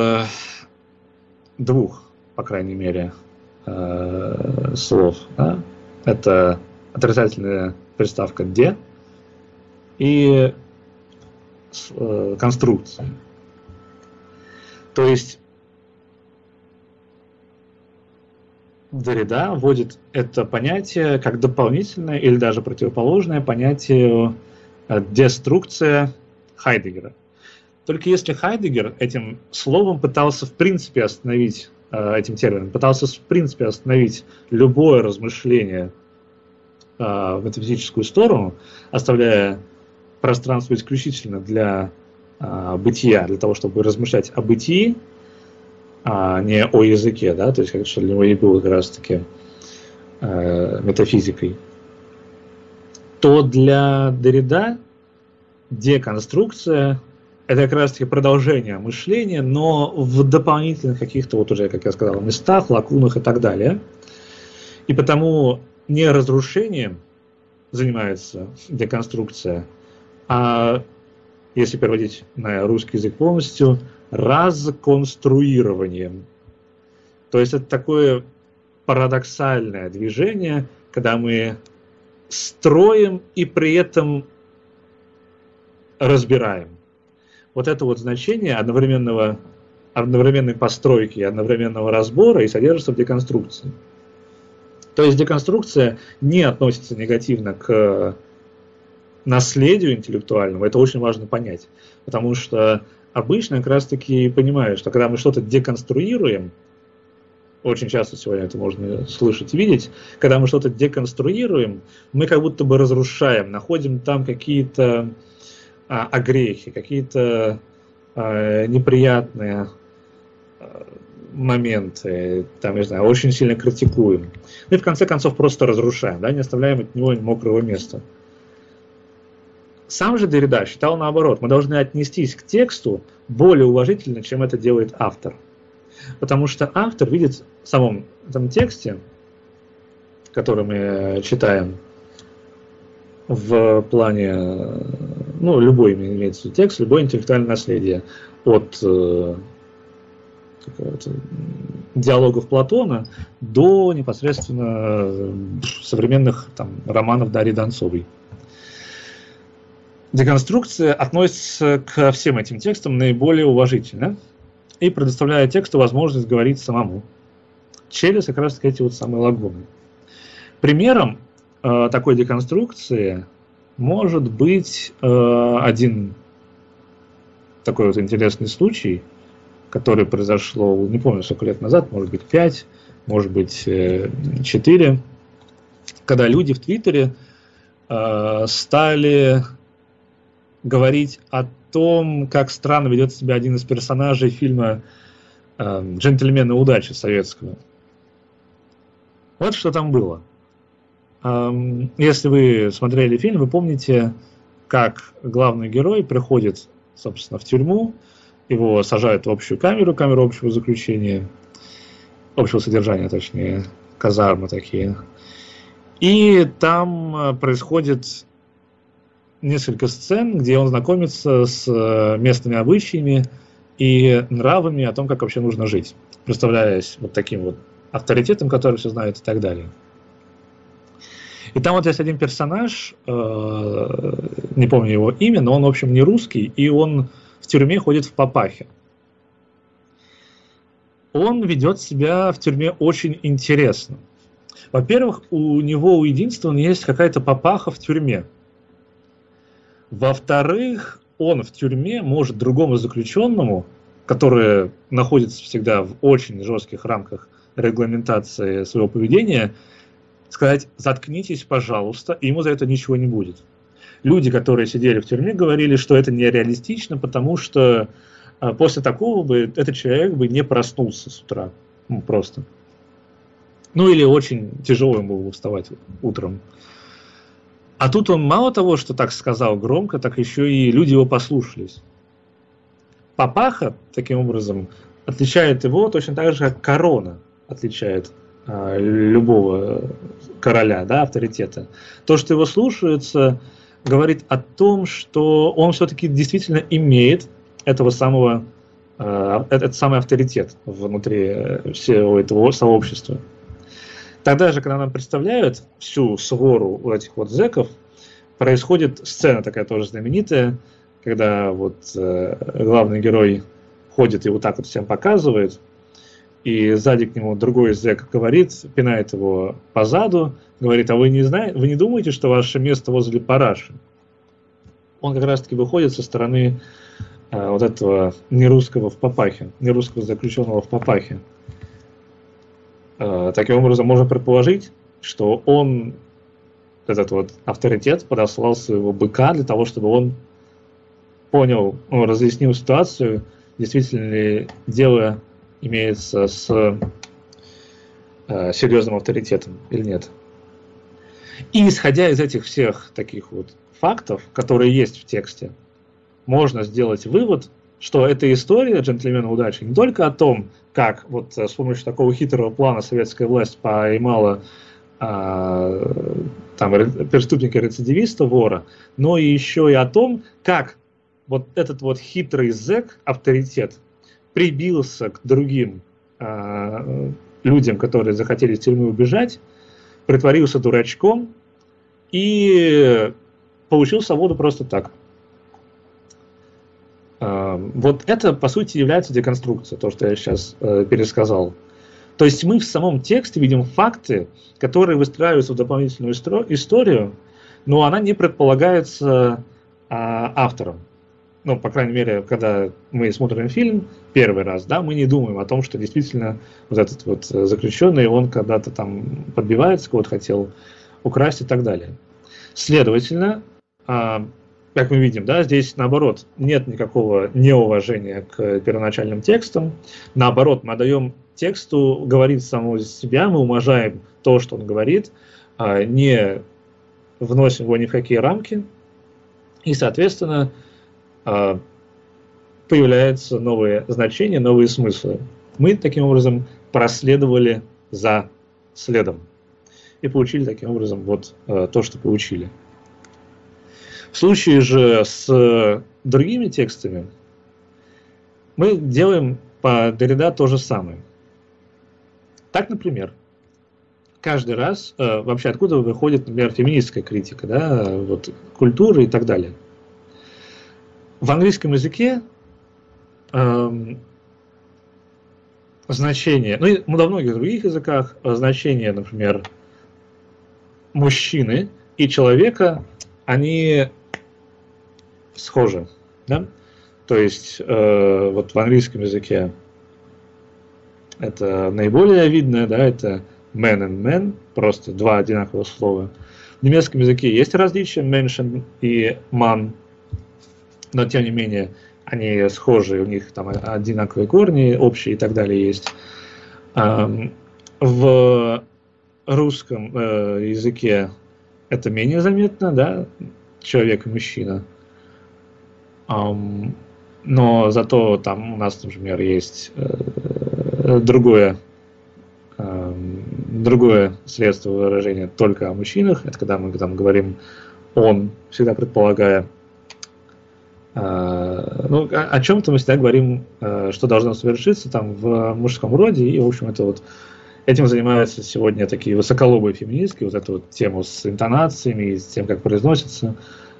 двух, по крайней мере, слов. Да? Это отрицательная приставка «де» и конструкция. То есть Derrida вводит это понятие как дополнительное или даже противоположное понятию деструкция Хайдеггера. Только если Хайдеггер этим словом пытался в принципе остановить, этим термином, пытался в принципе остановить любое размышление в метафизическую сторону, оставляя пространство исключительно для бытия, для того, чтобы размышлять о бытии, а не о языке, да, то есть как что для него и было как раз-таки метафизикой, то для Derrida деконструкция – это как раз-таки продолжение мышления, но в дополнительных каких-то, вот уже, как я сказал, местах, лакунах и так далее. И потому не разрушением занимается деконструкция, а, если переводить на русский язык полностью, расконструированием. То есть это такое парадоксальное движение, когда мы строим и при этом разбираем. Вот это вот значение одновременной постройки, одновременного разбора и содержится в деконструкции. То есть деконструкция не относится негативно к наследию интеллектуальному, это очень важно понять, потому что обычно как раз-таки понимаю, что когда мы что-то деконструируем, очень часто сегодня это можно слышать и видеть, когда мы что-то деконструируем, мы как будто бы разрушаем, находим там какие-то огрехи, какие-то неприятные моменты, там, не знаю, очень сильно критикуем. Ну и в конце концов просто разрушаем, да, не оставляем от него мокрого места. Сам же Derrida считал наоборот. Мы должны отнестись к тексту более уважительно, чем это делает автор. Потому что автор видит в самом этом тексте, который мы читаем, в плане, ну, любой имеется текст, любое интеллектуальное наследие, от диалогов Платона до непосредственно современных там, романов Дарьи Донцовой. Деконструкция относится ко всем этим текстам наиболее уважительно и предоставляет тексту возможность говорить самому через как раз эти вот самые лагуны. Примером такой деконструкции может быть один такой вот интересный случай, который произошло, не помню, сколько лет назад, может быть 5, может быть 4, когда люди в Твиттере стали говорить о том, как странно ведет себя один из персонажей фильма «Джентльмены удачи» советского. Вот что там было. Если вы смотрели фильм, вы помните, как главный герой приходит, собственно, в тюрьму, его сажают в общую камеру, камеру общего заключения, общего содержания, точнее, казармы такие. И там происходит несколько сцен, где он знакомится с местными обычаями и нравами о том, как вообще нужно жить, представляясь вот таким вот авторитетом, который все знает и так далее. И там вот есть один персонаж, не помню его имя, но он, в общем, не русский, и он в тюрьме ходит в папахе. Он ведет себя в тюрьме очень интересно. Во-первых, у него у единства есть какая-то папаха в тюрьме. Во-вторых, он в тюрьме может другому заключенному, который находится всегда в очень жестких рамках регламентации своего поведения, сказать: заткнитесь, пожалуйста, и ему за это ничего не будет. Люди, которые сидели в тюрьме, говорили, что это нереалистично, потому что после такого бы этот человек бы не проснулся с утра. Ну, просто. Ну или очень тяжело ему было вставать утром. А тут он мало того, что так сказал громко, так еще и люди его послушались. Папаха, таким образом, отличает его точно так же, как корона отличает любого короля, да, авторитета. То, что его слушаются, говорит о том, что он все-таки действительно имеет этот самый авторитет внутри всего этого сообщества. Тогда же, когда нам представляют всю свору вот этих вот зэков, происходит сцена такая тоже знаменитая, когда вот главный герой ходит и вот так вот всем показывает, и сзади к нему другой зэк говорит, пинает его по заду, говорит: а вы не думаете, что ваше место возле параши? Он как раз-таки выходит со стороны вот этого нерусского в папахе, нерусского заключенного в папахе. Таким образом, можно предположить, что он, этот вот авторитет, подослал своего быка для того, чтобы он понял, разъяснил ситуацию, действительно ли дело имеется с серьезным авторитетом или нет. И исходя из этих всех таких вот фактов, которые есть в тексте, можно сделать вывод, что эта история «Джентльмена удачи» не только о том, как вот с помощью такого хитрого плана советская власть поймала преступника-рецидивиста, вора, но и еще и о том, как вот этот вот хитрый зэк, авторитет, прибился к другим людям, которые захотели из тюрьмы убежать, притворился дурачком и получил свободу просто так. Вот это, по сути, является деконструкцией, то, что я сейчас пересказал. То есть мы в самом тексте видим факты, которые выстраиваются в дополнительную историю, но она не предполагается автором. Ну, по крайней мере, когда мы смотрим фильм первый раз, да, мы не думаем о том, что действительно вот этот вот заключенный, он когда-то там подбивается, кого-то хотел украсть и так далее. Следовательно, как мы видим, да, здесь наоборот нет никакого неуважения к первоначальным текстам. Наоборот, мы даем тексту говорить самого себя, мы уважаем то, что он говорит, не вносим его ни в какие рамки, и, соответственно, появляются новые значения, новые смыслы. Мы таким образом проследовали за следом и получили таким образом вот то, что получили. В случае же с другими текстами мы делаем по Derrida то же самое. Так, например, каждый раз, вообще откуда выходит, например, феминистская критика, да, вот, культуры и так далее. В английском языке значение, ну и во многих других языках, значение, например, мужчины и человека, они схожи, да? То есть вот в английском языке это наиболее видно, да, это man and man, просто два одинаковых слова. В немецком языке есть различия Menschen и man, но тем не менее они схожи, у них там одинаковые корни, общие и так далее есть. В русском языке это менее заметно, да, человек и мужчина. Но зато там у нас, например, есть другое средство выражения только о мужчинах. Это когда мы там говорим «он», всегда предполагая, ну, о чем-то мы всегда говорим, что должно совершиться там в мужском роде, и, в общем, это вот этим занимаются сегодня такие высоколобые феминистки, вот эту вот тему с интонациями, с тем, как произносится,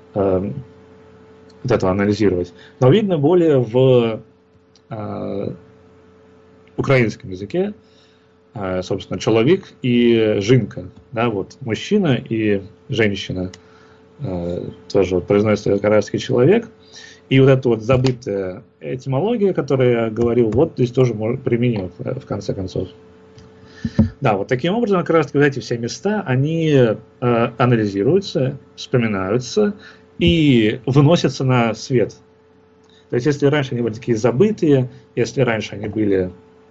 вот это анализировать. Но видно более в украинском языке, собственно, человек и жинка, да, вот мужчина и женщина, тоже вот произносится как раз-таки человек, и вот эта вот забытая этимология, которую я говорил, вот здесь тоже применима в конце концов. Да, вот таким образом, как раз-таки вот эти все места, они анализируются, вспоминаются и выносятся на свет. То есть, если раньше они были такие забытые, если раньше они были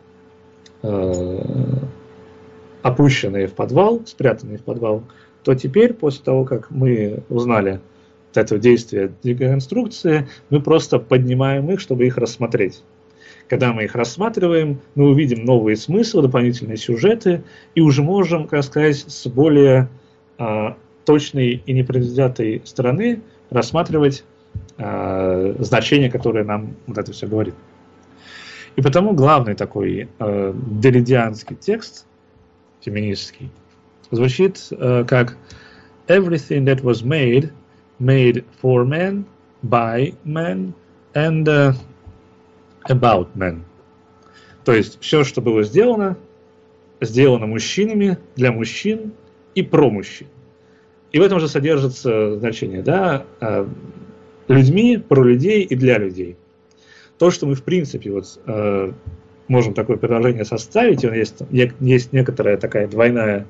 опущенные в подвал, спрятанные в подвал, то теперь, после того, как мы узнали вот это действие деконструкции, мы просто поднимаем их, чтобы их рассмотреть. Когда мы их рассматриваем, мы увидим новые смыслы, дополнительные сюжеты, и уже можем, как сказать, с более точной и непредвзятой стороны рассматривать значение, которое нам вот это все говорит. И потому главный такой деридианский текст, феминистский, звучит как «Everything that was made for men, by men and about men». То есть все, что было сделано, сделано мужчинами, для мужчин и про мужчин. И в этом же содержится значение, да, людьми, про людей и для людей. То, что мы, в принципе, вот, можем такое предложение составить, есть некоторая такая двойной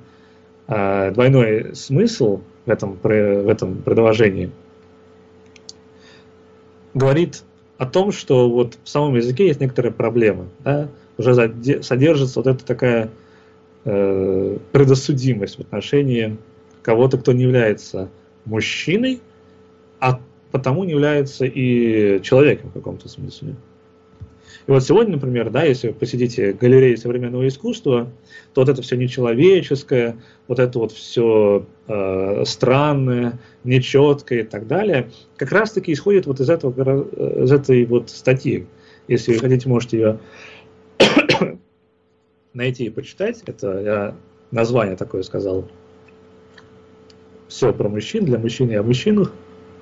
смысл в этом предложении, говорит о том, что вот в самом языке есть некоторые проблемы. Да? Уже содержится вот эта такая предосудимость в отношении кого-то, кто не является мужчиной, а потому не является и человеком в каком-то смысле. И вот сегодня, например, да, если вы посетите галереи современного искусства, то вот это все нечеловеческое, вот это вот все странное, нечеткое и так далее, как раз-таки исходит вот из этой вот статьи. Если вы хотите, можете ее найти и почитать. Это я название такое сказал. Все про мужчин, для мужчин и о мужчинах.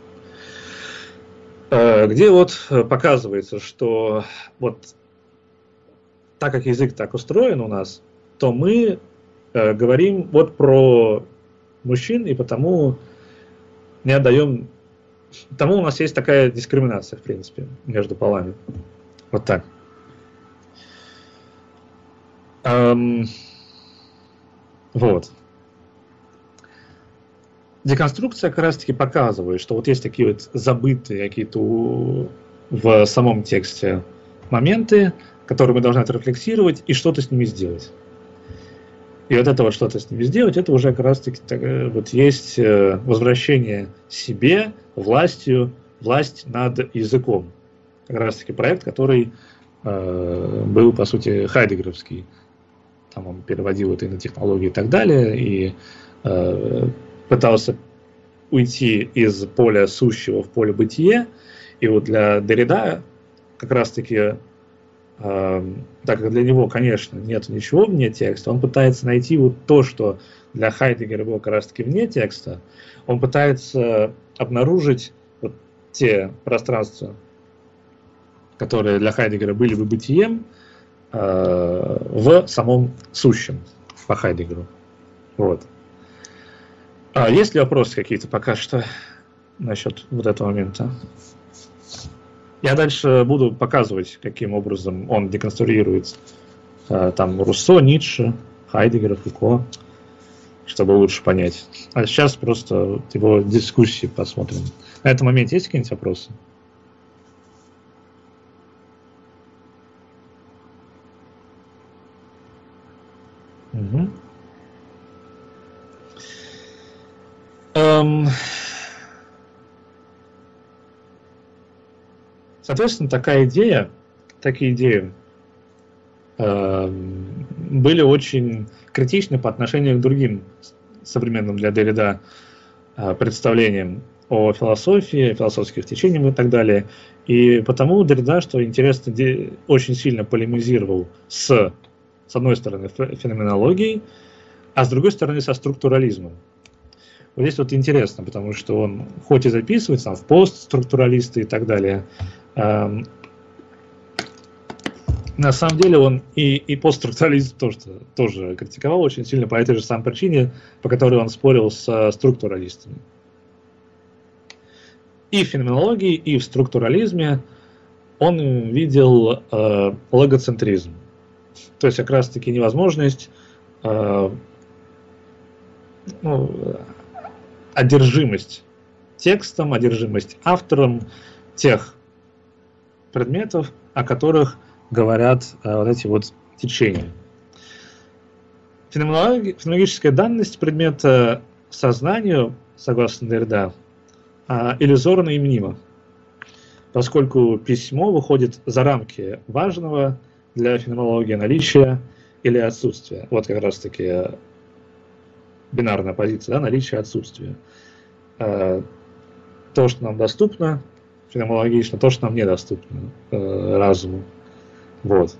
Где вот показывается, что вот так как язык так устроен у нас, то мы говорим вот про мужчин, и потому не отдаем, потому у нас есть такая дискриминация, в принципе, между полами. Вот так. Вот. Деконструкция как раз-таки показывает, что вот есть такие вот забытые какие-то в самом тексте моменты, которые мы должны отрефлексировать и что-то с ними сделать. И вот это вот что-то с ними сделать, это уже как раз-таки вот есть возвращение себе, власть над языком. Как раз-таки проект, который был, по сути, хайдеггеровский. Там он переводил это и на технологии и так далее, и пытался уйти из поля сущего в поле бытия. И вот для Деррида как раз-таки, так как для него, конечно, нет ничего вне текста, он пытается найти вот то, что для Хайдеггера было как раз-таки вне текста. Он пытается обнаружить вот те пространства, которые для Хайдеггера были бы бытием, в самом сущем по Хайдеггеру. Вот. Есть ли вопросы какие-то пока что насчет вот этого момента? Я дальше буду показывать, каким образом он деконструирует там Руссо, Ницше, Хайдеггера, Фуко, чтобы лучше понять. А сейчас просто его дискуссии посмотрим. На этом моменте есть какие-нибудь вопросы? Угу. Соответственно, такие идеи были очень критичны по отношению к другим современным для Деррида представлениям о философии, философских течениях и так далее. И потому Деррида, что интересно, очень сильно полемизировал с одной стороны, феноменологией, а с другой стороны, со структурализмом. Вот здесь вот интересно, потому что он, хоть и записывается в постструктуралисты и так далее, На самом деле он и постструктурализм тоже критиковал очень сильно по этой же самой причине, по которой он спорил с структуралистами. И в феноменологии, и в структурализме он видел логоцентризм. То есть как раз-таки невозможность, одержимость текстом, одержимость автором тех предметов, о которых говорят вот эти вот течения. Феноменологическая данность предмета сознанию, согласно Деррида, иллюзорна и мнима, поскольку письмо выходит за рамки важного для феноменологии наличия или отсутствия. Вот как раз-таки бинарная позиция, да, наличие и отсутствие. То, что нам доступно феноменологично, то, что нам недоступно разуму. Вот.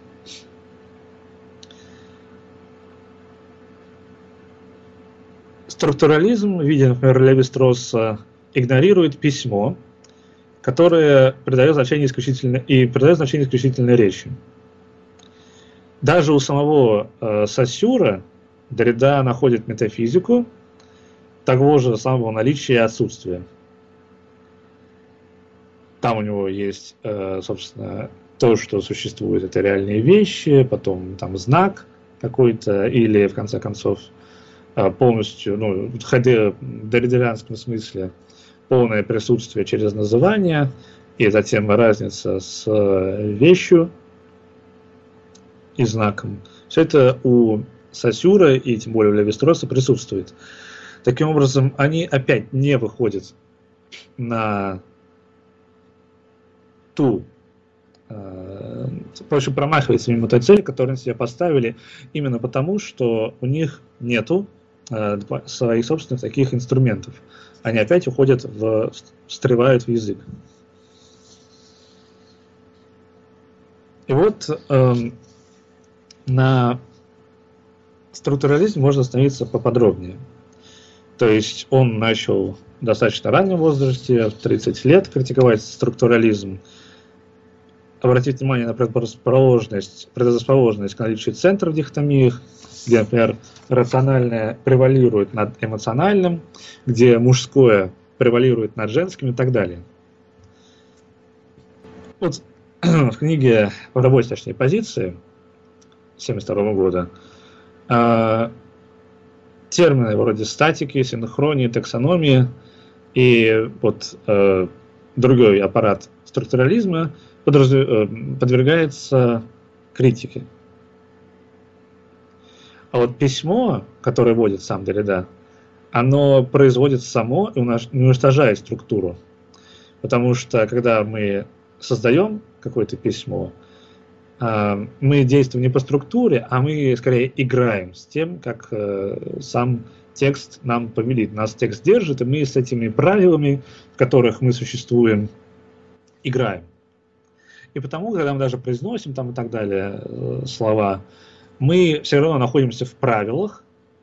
Структурализм, видя, например, Леви-Стросса, игнорирует письмо, которое придает значение исключительной речи. Даже у самого Сосюра Деррида находит метафизику того же самого наличия и отсутствия. Там у него есть, собственно, то, что существует, это реальные вещи, потом там знак какой-то, или, в конце концов, полностью, в дерридианском смысле, полное присутствие через называние, и затем разница с вещью и знаком. Все это у Сосюра и тем более у Леви-Стросса присутствует. Таким образом, они опять не выходят на ту, проще промахивается мимо той цели, которую они себе поставили, именно потому, что у них нету своих собственных таких инструментов. Они опять уходят встревают в язык. И вот на структурализме можно остановиться поподробнее. То есть он начал в достаточно раннем возрасте, в 30 лет, критиковать структурализм, обратить внимание на предрасположенность к наличию центров в дихотомиях, где, например, рациональное превалирует над эмоциональным, где мужское превалирует над женским и так далее. Вот в книге по работе, точнее, позиции 1972 года термины вроде статики, синхронии, таксономии и вот другой аппарат структурализма подвергается критике. А вот письмо, которое вводит сам Деррида, оно производит само и уничтожает структуру. Потому что, когда мы создаем какое-то письмо, мы действуем не по структуре, а мы скорее играем с тем, как сам текст нам повелит. Нас текст держит, и мы с этими правилами, в которых мы существуем, играем. И потому, когда мы даже произносим там и так далее слова, мы все равно находимся в правилах,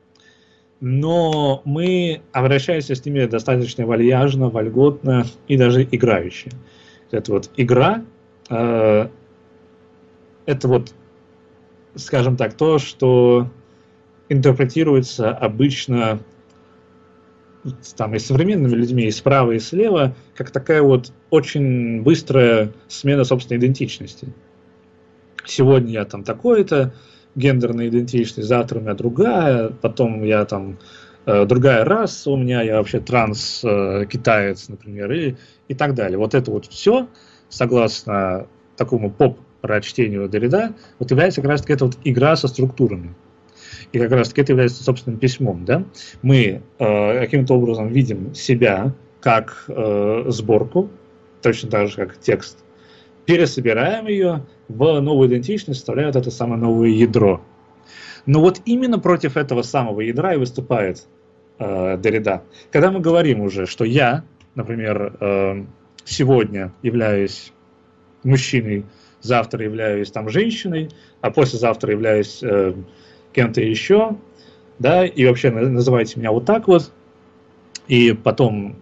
но мы обращаемся с ними достаточно вальяжно, вольготно и даже играюще. Это вот игра, это вот, скажем так, то, что интерпретируется обычно там и современными людьми, и справа, и слева, как такая вот очень быстрая смена собственной идентичности. Сегодня я там такой-то, гендерная идентичность, завтра у меня другая, потом я там другая раса у меня, я вообще транс-китаец, например, и так далее. Вот это вот все, согласно такому поп-прочтению Деррида, вот является как раз-таки эта вот игра со структурами. И как раз-таки это является собственным письмом. Да? Мы каким-то образом видим себя как сборку, точно так же, как текст, пересобираем ее в новую идентичность, составляя вот это самое новое ядро. Но вот именно против этого самого ядра и выступает Деррида. Когда мы говорим уже, что я, например, сегодня являюсь мужчиной, завтра являюсь там женщиной, а послезавтра являюсь кем-то еще, да, и вообще называйте меня вот так вот, и потом,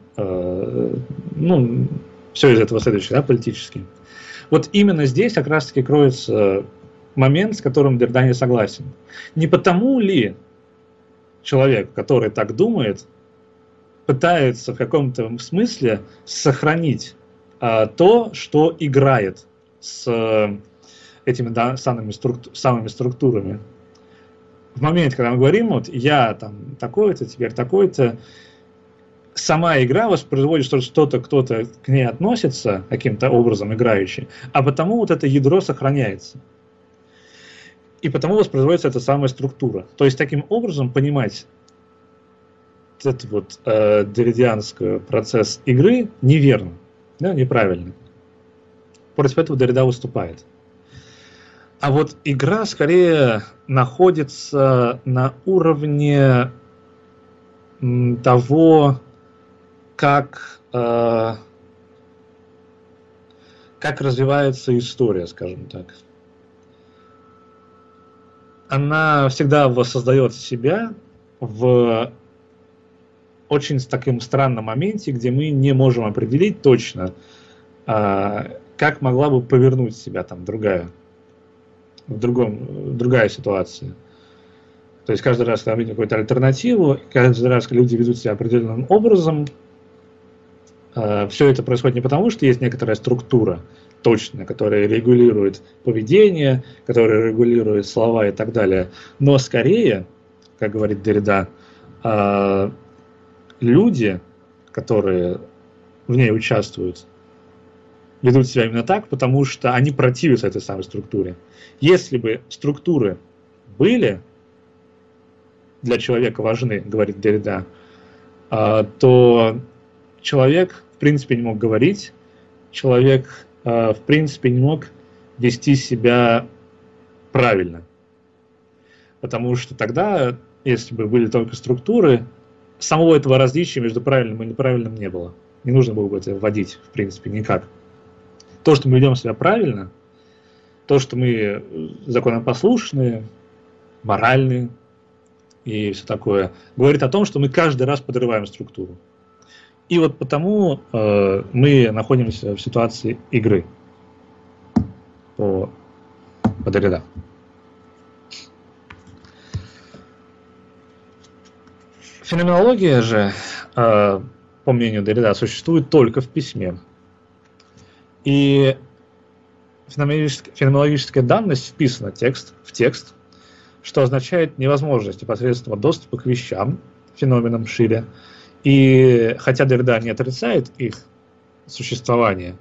все из этого следующее, да, политически. Вот именно здесь как раз-таки кроется момент, с которым Деррида не согласен. Не потому ли человек, который так думает, пытается в каком-то смысле сохранить то, что играет с этими самыми структурами. В моменте, когда мы говорим, вот я там такой-то, теперь такой-то, сама игра воспроизводит, что что-то, кто-то к ней относится каким-то образом играющий, а потому вот это ядро сохраняется. И потому воспроизводится эта самая структура. То есть таким образом понимать этот вот дерридианский процесс игры неверно, да, неправильно. Против этого Деррида выступает. А вот игра скорее находится на уровне того, как развивается история, скажем так. Она всегда воссоздает себя в очень таком странном моменте, где мы не можем определить точно, как могла бы повернуть себя там другая ситуация. То есть каждый раз, когда мы видим какую-то альтернативу, каждый раз, когда люди ведут себя определенным образом, все это происходит не потому, что есть некоторая структура точная, которая регулирует поведение, которая регулирует слова и так далее, но скорее, как говорит Деррида, люди, которые в ней участвуют, ведут себя именно так, потому что они противятся этой самой структуре. Если бы структуры были для человека важны, говорит Деррида, то человек в принципе не мог говорить, человек в принципе не мог вести себя правильно. Потому что тогда, если бы были только структуры, самого этого различия между правильным и неправильным не было. Не нужно было бы это вводить, в принципе, никак. То, что мы ведем себя правильно, то, что мы законопослушные, моральные и все такое, говорит о том, что мы каждый раз подрываем структуру. И вот потому мы находимся в ситуации игры по Деррида. Феноменология же, по мнению Деррида, существует только в письме. И феноменологическая данность вписана в текст, что означает невозможность непосредственного доступа к вещам, феноменам шире. И хотя Деррида не отрицает их существование,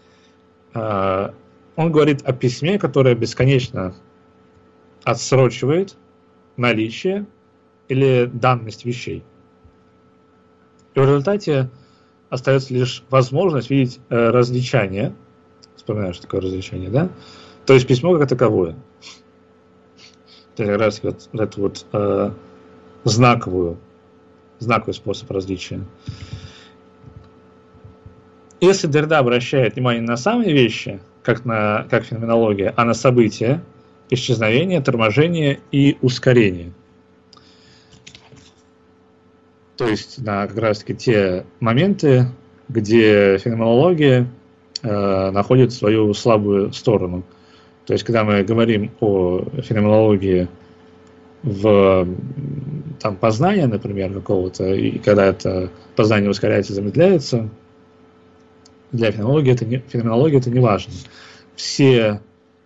он говорит о письме, которое бесконечно отсрочивает наличие или данность вещей. И в результате остается лишь возможность видеть различание. Вспоминаю, что такое различание, да? То есть письмо как таковое. Это как раз вот эту вот знаковый способ различия. Если Деррида обращает внимание на самые вещи, как феноменология, а на события, исчезновение, торможение и ускорение. То есть на как раз таки те моменты, где феноменология находит свою слабую сторону. То есть когда мы говорим о феноменологии в познании, например, какого-то, и когда это познание ускоряется, замедляется, для феноменологии это не важно. Все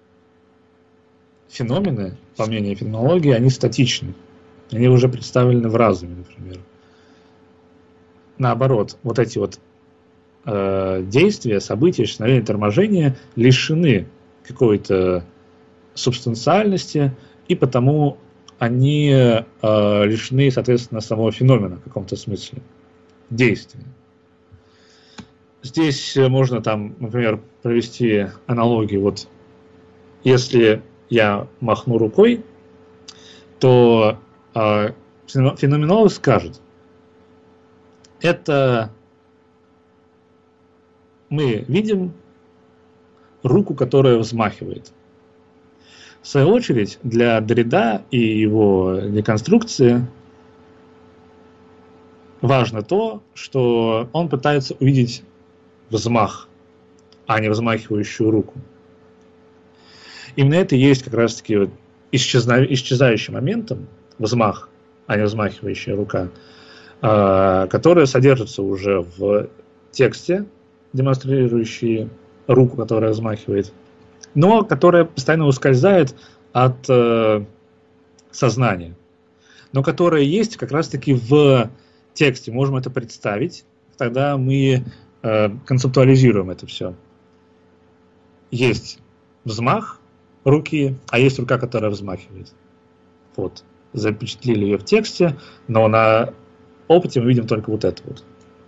феномены, по мнению феноменологии, они статичны. Они уже представлены в разуме, например. Наоборот, вот эти вот действия, события, исчезновения, торможения лишены какой-то субстанциальности, и потому они лишены, соответственно, самого феномена в каком-то смысле, действия. Здесь можно например, провести аналогию. Вот если я махну рукой, то феноменолог скажет, это мы видим руку, которая взмахивает. В свою очередь, для Деррида и его деконструкции важно то, что он пытается увидеть взмах, а не взмахивающую руку. Именно это и есть как раз-таки вот исчезающим моментом, взмах, а не взмахивающая рука, которая содержится уже в тексте, демонстрирующий руку, которая взмахивает, но которая постоянно ускользает от сознания, но которая есть как раз-таки в тексте. Можем это представить, тогда мы концептуализируем это все. Есть взмах руки, а есть рука, которая взмахивает. Вот. Запечатлели ее в тексте, но на опыте мы видим только вот это вот.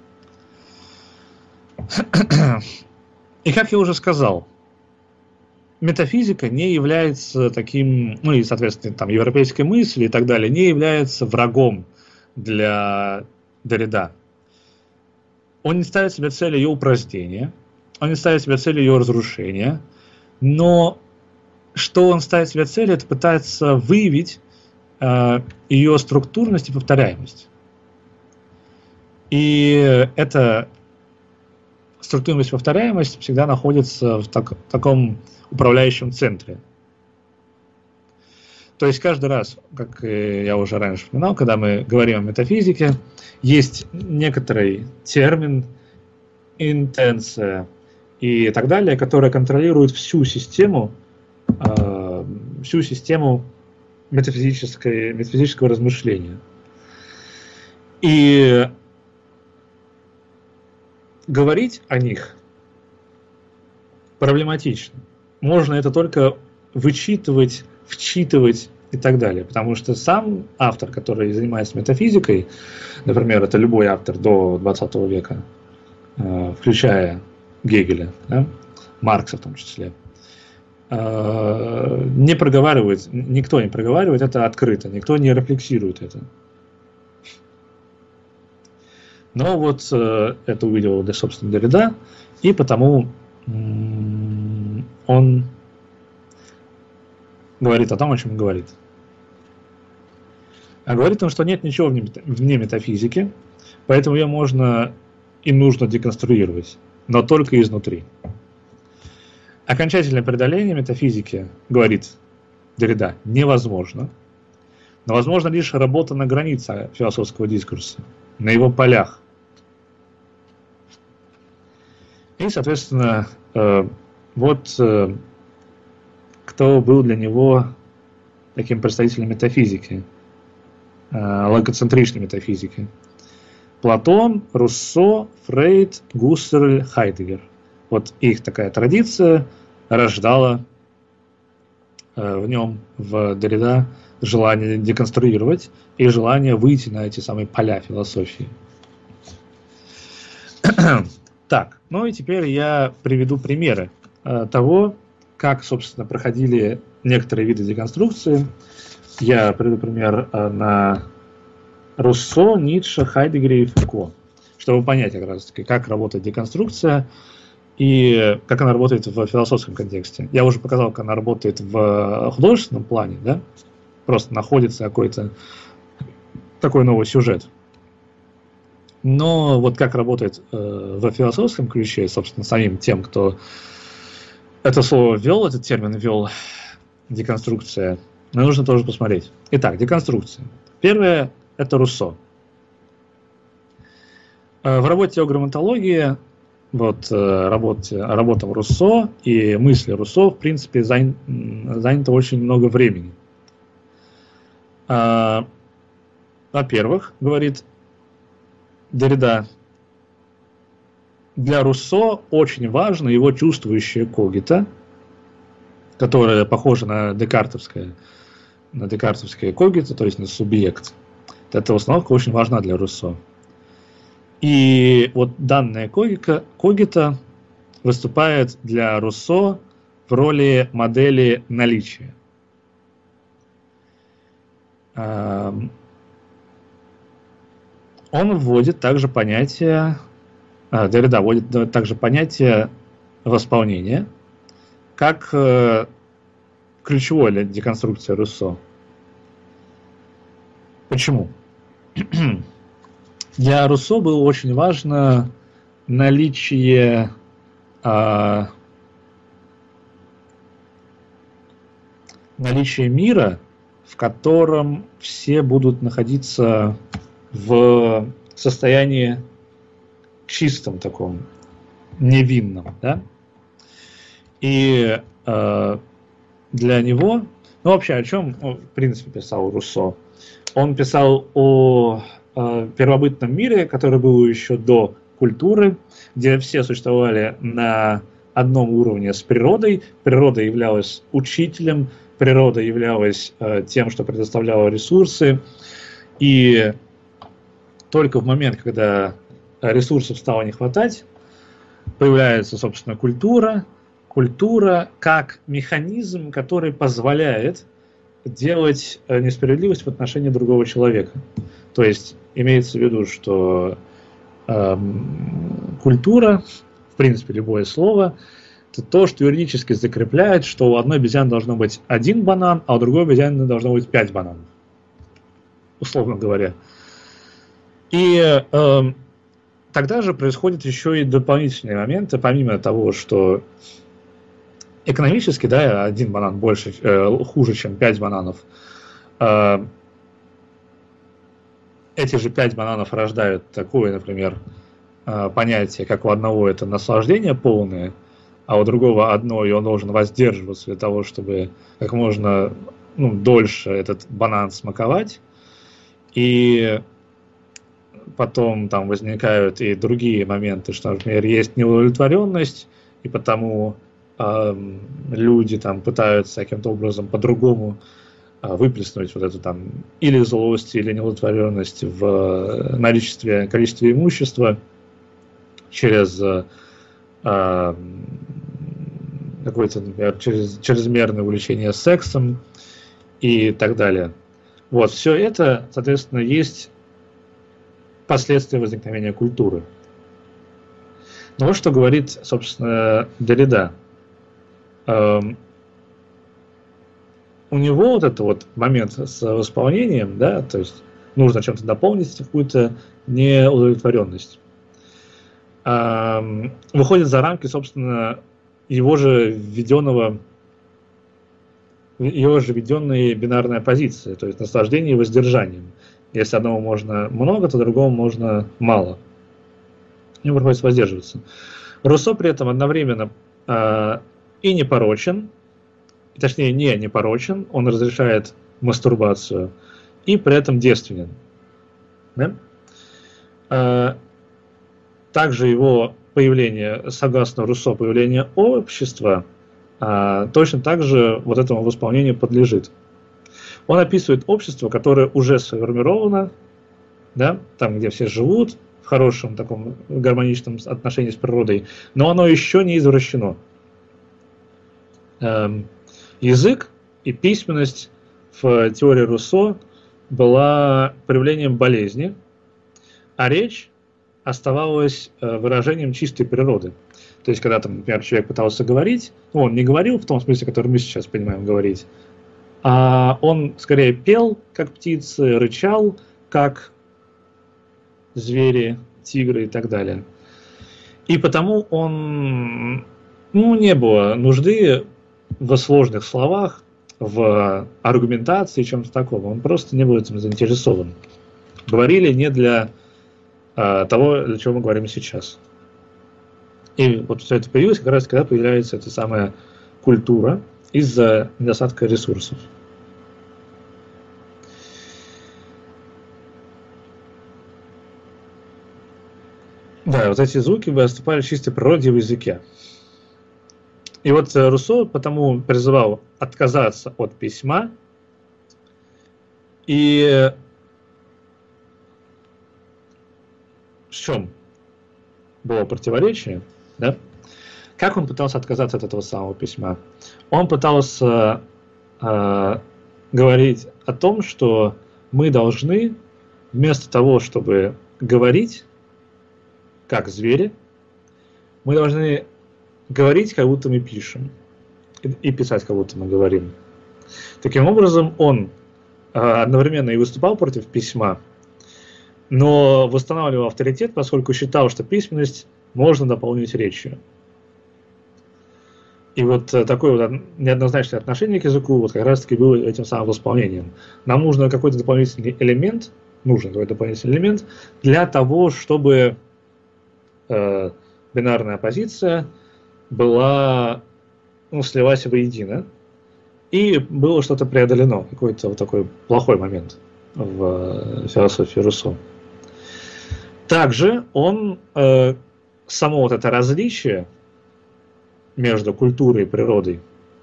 И как я уже сказал, метафизика не является таким, ну и, соответственно, там европейская мысль и так далее, не является врагом для Derrida. Он не ставит себе цель ее упразднения, он не ставит себе цель ее разрушения, но что он ставит себе цель, это пытается выявить ее структурность и повторяемость. И эта структурность и повторяемость всегда находится в таком управляющем центре. То есть каждый раз, как я уже раньше упоминал, когда мы говорим о метафизике, есть некоторый термин, интенция и так далее, которая контролирует всю систему метафизического размышления. И говорить о них проблематично. Можно это только вычитывать, вчитывать и так далее. Потому что сам автор, который занимается метафизикой, например, это любой автор до 20 века, включая Гегеля, да, Маркса в том числе, не проговаривает, никто не проговаривает это открыто, никто не рефлексирует это. Но вот это увидел, собственно, Derrida, и потому он говорит о том, о чем говорит. А говорит он, что нет ничего вне метафизики, поэтому ее можно и нужно деконструировать, но только изнутри. Окончательное преодоление метафизики, говорит Derrida, невозможно, но возможно лишь работа на границе философского дискурса, на его полях. И, соответственно, вот кто был для него таким представителем метафизики, логоцентричной метафизики. Платон, Руссо, Фрейд, Гуссерль, Хайдеггер. Вот их такая традиция рождала в нем, в Derrida, желание деконструировать и желание выйти на эти самые поля философии. Так, ну и теперь я приведу примеры того, как, собственно, проходили некоторые виды деконструкции. Я приведу пример на Руссо, Ницше, Хайдеггере и Фуко, чтобы понять, как раз таки, как работает деконструкция и как она работает в философском контексте. Я уже показал, как она работает в художественном плане, да? Просто находится какой-то такой новый сюжет. Но вот как работает в философском ключе, собственно, самим тем, кто это слово ввел, этот термин ввел, деконструкция, нужно тоже посмотреть. Итак, деконструкция. Первое – это Руссо. В работе о грамматологии, вот работам Руссо и мысли Руссо, в принципе, занято очень много времени. Во-первых, говорит Derrida, для Руссо очень важно его чувствующее когито, которое похоже на декартовское когито, то есть на субъект. Эта установка очень важна для Руссо. И вот данное когито выступает для Руссо в роли модели наличия. Он вводит также понятие, Derrida вводит также понятие восполнения, как ключевое для деконструкции Руссо. Почему? Для Руссо было очень важно наличие наличие мира, в котором все будут находиться в состоянии чистом таком, невинном, да? И для него, ну вообще о чем, в принципе, писал Руссо? Он писал о первобытном мире, который был еще до культуры, где все существовали на одном уровне с природой. Природа являлась учителем, природа являлась тем, что предоставляла ресурсы. И только в момент, когда ресурсов стало не хватать, появляется, собственно, культура. Культура как механизм, который позволяет делать несправедливость в отношении другого человека. То есть имеется в виду, что культура, в принципе, любое слово, это то, что юридически закрепляет, что у одной обезьяны должно быть 1 банан, а у другой обезьяны должно быть 5 бананов. Условно говоря. И тогда же происходят еще и дополнительные моменты, помимо того, что экономически, да, 1 банан больше, хуже, чем 5 бананов. Эти же 5 бананов рождают такое, например, понятие, как у одного это наслаждение полное, а у другого одно, и он должен воздерживаться для того, чтобы как можно дольше этот банан смаковать. И потом там возникают и другие моменты, что, например, есть неудовлетворенность, и потому люди там пытаются каким-то образом по-другому выплеснуть вот эту там или злость, или неудовлетворенность в количестве имущества через какое-то, например, чрезмерное увлечение сексом и так далее. Вот, все это, соответственно, есть последствия возникновения культуры. Но вот что говорит, собственно, Derrida. У него вот этот вот момент с восполнением, да, то есть нужно чем-то дополнить какую-то неудовлетворенность, выходит за рамки, собственно, его же введенной бинарной оппозиции, то есть наслаждение и воздержание. Если одного можно много, то другому можно мало. Ему приходится воздерживаться. Руссо при этом одновременно и не порочен, точнее не порочен, он разрешает мастурбацию, и при этом девственен. Да? Также его появление, согласно Руссо, появление общества точно так же вот этому восполнению подлежит. Он описывает общество, которое уже сформировано, да, там, где все живут, в хорошем таком гармоничном отношении с природой, но оно еще не извращено. Язык и письменность в теории Руссо была проявлением болезни, а речь оставалась выражением чистой природы. То есть, когда, там, например, человек пытался говорить, он не говорил в том смысле, который мы сейчас понимаем говорить, а он скорее пел, как птицы, рычал, как звери, тигры и так далее. И потому он, не было нужды в сложных словах, в аргументации, чем-то такого. Он просто не был этим заинтересован. Говорили не для того, для чего мы говорим сейчас. И вот все это появилось как раз, когда появляется эта самая культура из-за недостатка ресурсов. Да, вот эти звуки выступали в чистой природе в языке. И вот Руссо потому призывал отказаться от письма. И в чем было противоречие? Да? Как он пытался отказаться от этого самого письма? Он пытался говорить о том, что мы должны вместо того, чтобы говорить как звери, мы должны говорить, как будто мы пишем, и писать, как будто мы говорим. Таким образом, он одновременно и выступал против письма, но восстанавливал авторитет, поскольку считал, что письменность можно дополнить речью. И вот такое вот неоднозначное отношение к языку вот как раз-таки было этим самым восполнением. Нам нужен какой-то дополнительный элемент для того, чтобы бинарная оппозиция была, слилась воедино, и было что-то преодолено, какой-то вот такой плохой момент в философии Руссо. Также он, само вот это различие между культурой и природой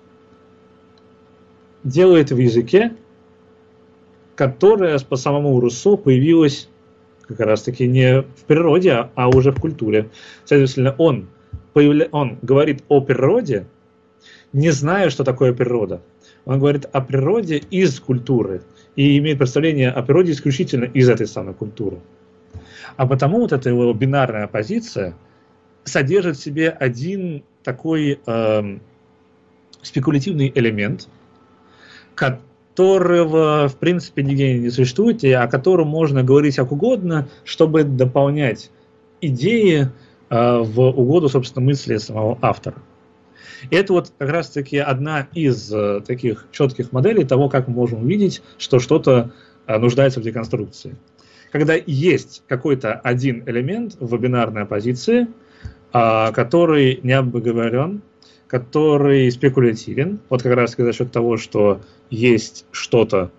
делает в языке, которое по самому Руссо появилось как раз-таки не в природе, а уже в культуре. Следовательно, он говорит о природе, не зная, что такое природа. Он говорит о природе из культуры и имеет представление о природе исключительно из этой самой культуры. А потому вот эта его бинарная оппозиция содержит в себе один такой спекулятивный элемент, которого, в принципе, нигде не существует, и о котором можно говорить как угодно, чтобы дополнять идеи в угоду, собственно, мысли самого автора. И это вот как раз-таки одна из таких четких моделей того, как мы можем увидеть, что что-то нуждается в деконструкции. Когда есть какой-то один элемент в бинарной оппозиции, который не обговорен, который спекулятивен, вот как раз за счет того, что есть что-то,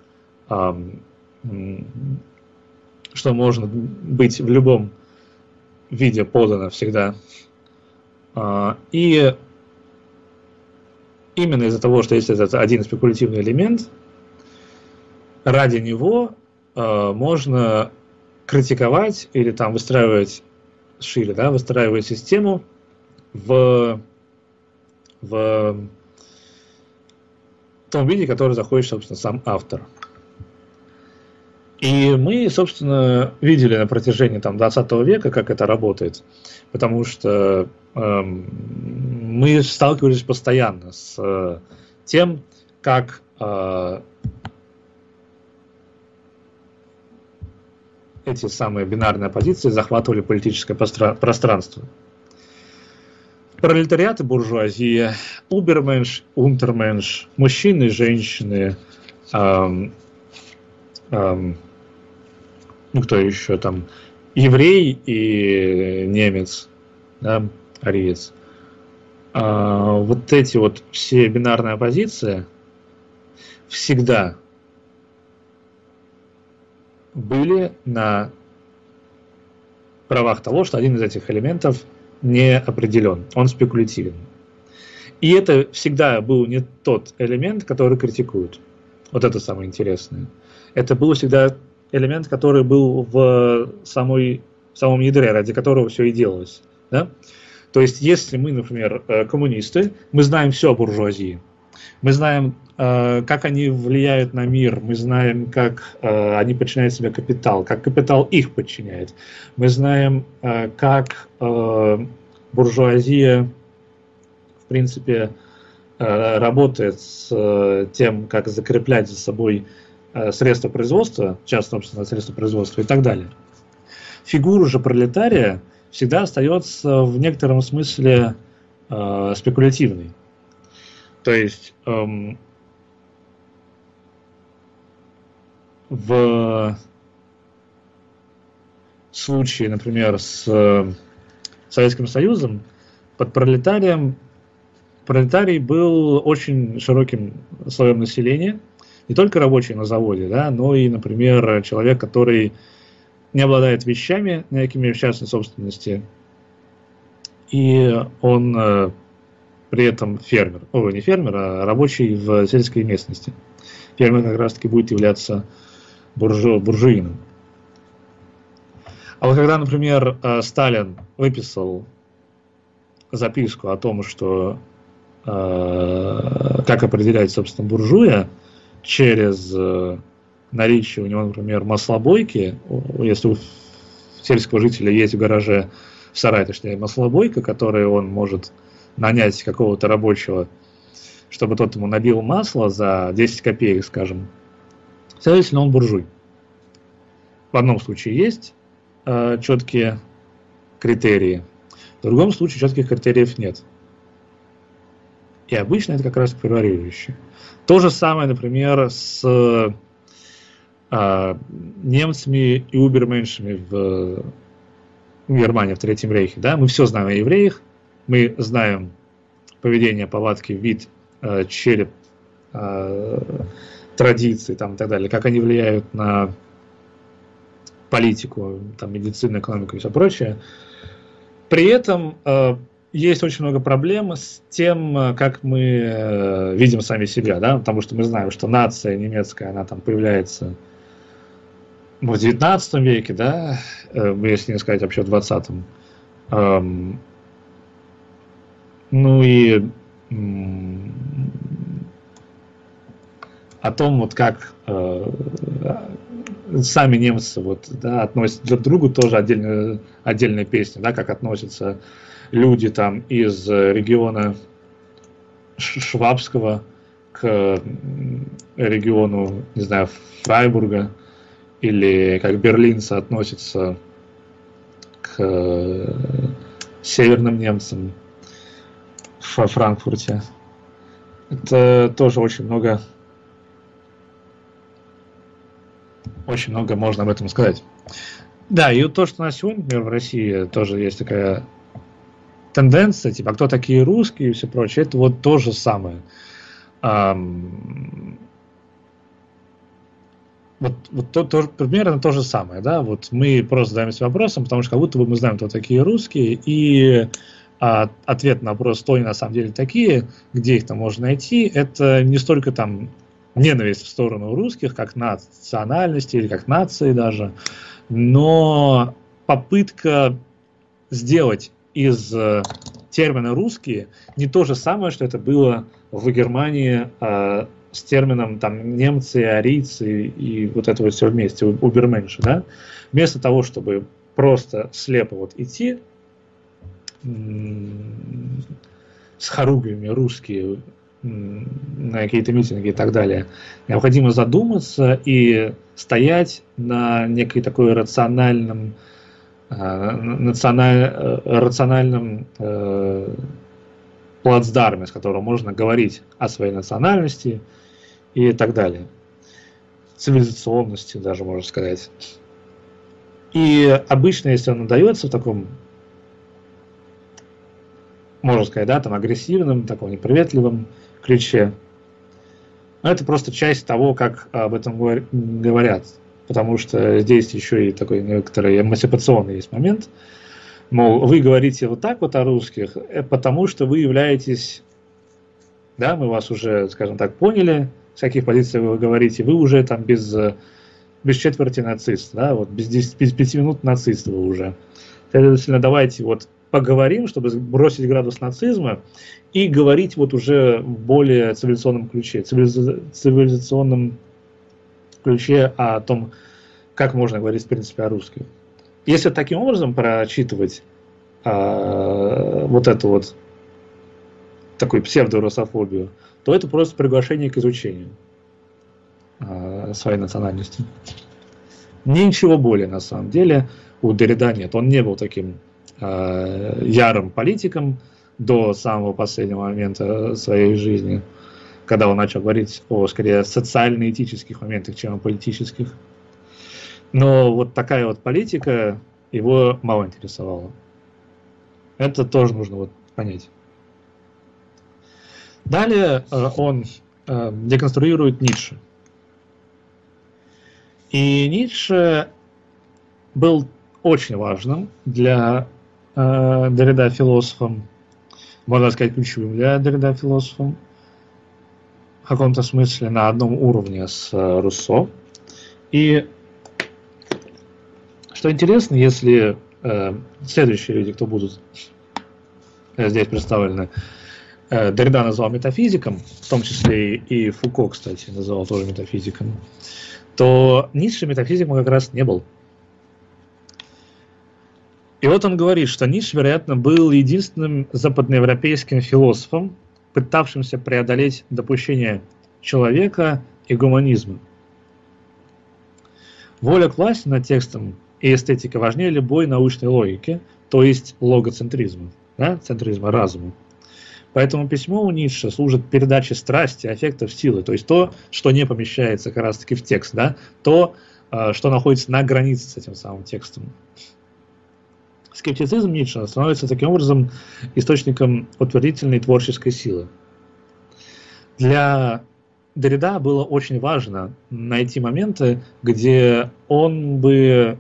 что может быть в любом виде подано всегда. И именно из-за того, что есть этот один спекулятивный элемент, ради него можно критиковать или там выстраивать шире, да, выстраивать систему в том виде, который захочет, собственно, сам автор. И мы, собственно, видели на протяжении 20 века, как это работает, потому что мы сталкивались постоянно с тем, как эти самые бинарные оппозиции захватывали политическое пространство. Пролетариат и буржуазия, уберменш, унтерменш, мужчины и женщины, кто еще там, еврей и немец, да, ариец. Вот эти вот все бинарные оппозиции всегда были на правах того, что один из этих элементов не определен, он спекулятивен. И это всегда был не тот элемент, который критикуют. Вот это самое интересное. Это был всегда элемент, который был в самом ядре, ради которого все и делалось. Да? То есть, если мы, например, коммунисты, мы знаем все о буржуазии. Мы знаем, как они влияют на мир, мы знаем, как они подчиняют себе капитал, как капитал их подчиняет. Мы знаем, как буржуазия, в принципе, работает с тем, как закреплять за собой средства производства, часто, собственно, средства производства и так далее. Фигура же пролетария всегда остается в некотором смысле спекулятивной. То есть в случае, например, с Советским Союзом, под пролетарием пролетарий был очень широким слоем населения, не только рабочий на заводе, да, но и, например, человек, который не обладает вещами, никакими в частной собственности, и он при этом фермер, не фермер, а рабочий в сельской местности. Фермер как раз-таки будет являться буржуином. А вот когда, например, Сталин выписал записку о том, что как определять, собственно, буржуя через наличие у него, например, маслобойки, если у сельского жителя есть в гараже, в сарае, точнее, маслобойка, которой он может нанять какого-то рабочего, чтобы тот ему набил масло за 10 копеек, скажем, следовательно, он буржуй. В одном случае есть четкие критерии, в другом случае четких критериев нет. И обычно это как раз превалирующее. То же самое, например, с немцами и уберменшами в Германии, в Третьем Рейхе. Да? Мы все знаем о евреях, мы знаем поведение, повадки, вид, череп, традиции там, и так далее, как они влияют на политику, там, медицину, экономику и все прочее. При этом есть очень много проблем с тем, как мы видим сами себя, да? Потому что мы знаем, что нация немецкая, она там появляется в 19 веке, да, если не сказать вообще в 20-м. Ну и о том, вот как сами немцы вот, да, относятся друг к другу, тоже отдельная песня, да, как относятся люди там из региона Швабского к региону, не знаю, Фрайбурга, или как берлинцы относятся к северным немцам во Франкфурте. Это тоже очень много можно об этом сказать. Да, и то, что у нас сегодня, например, в России тоже есть такая тенденция, типа, кто такие русские и все прочее, это вот то же самое. Примерно то же самое, да, вот мы просто задаемся вопросом, потому что как будто бы мы знаем, кто такие русские, и ответ на вопрос, кто они на самом деле такие, где их там можно найти, это не столько там ненависть в сторону русских, как национальности или как нации даже, но попытка сделать из термина «русские» не то же самое, что это было в Германии с термином там немцы, арийцы и вот это вот все вместе, уберменши, да? Вместо того, чтобы просто слепо вот идти с хоругвями русские на какие-то митинги и так далее, необходимо задуматься и стоять на некой такой рациональном плацдарме, с которого можно говорить о своей национальности и так далее. Цивилизационности даже, можно сказать. И обычно, если он удается в таком, можно сказать, да, там агрессивном, таком неприветливом ключе, это просто часть того, как об этом говорят. Потому что здесь еще и такой некоторый эмансипационный есть момент. Мол, вы говорите вот так вот о русских, потому что вы являетесь, да, мы вас уже, скажем так, поняли, с каких позиций вы говорите, вы уже там без четверти нацист, да, вот без 5 минут нацист вы уже. Следовательно, давайте вот поговорим, чтобы бросить градус нацизма и говорить вот уже в более цивилизационном ключе, цивилизационном ключе о том, как можно говорить, в принципе, о русских. Если таким образом прочитывать вот эту вот такую псевдорусофобию, то это просто приглашение к изучению своей национальности. Ничего более, на самом деле, у Derrida нет. Он не был таким ярым политиком до самого последнего момента своей жизни, когда он начал говорить о, скорее, социально-этических моментах, чем о политических. Но вот такая вот политика его мало интересовала. Это тоже нужно вот понять. Далее он деконструирует Ницше. И Ницше был очень важным для Derrida философом, можно сказать, ключевым для Derrida философом, в каком-то смысле на одном уровне с Руссо. И что интересно, если следующие люди, кто будут здесь представлены, Derrida назвал метафизиком, в том числе и Фуко, кстати, называл тоже метафизиком, то Ницше метафизиком как раз не был. И вот он говорит, что Ницше, вероятно, был единственным западноевропейским философом, пытавшимся преодолеть допущение человека и гуманизма. Воля к власти над текстом и эстетика важнее любой научной логики, то есть логоцентризма, да, центризма разума. Поэтому письмо у Ницше служит передаче страсти, аффектов, силы, то есть то, что не помещается как раз-таки в текст, да, то, что находится на границе с этим самым текстом. Скептицизм Ницше становится таким образом источником утвердительной творческой силы. Для Деррида было очень важно найти моменты, где он бы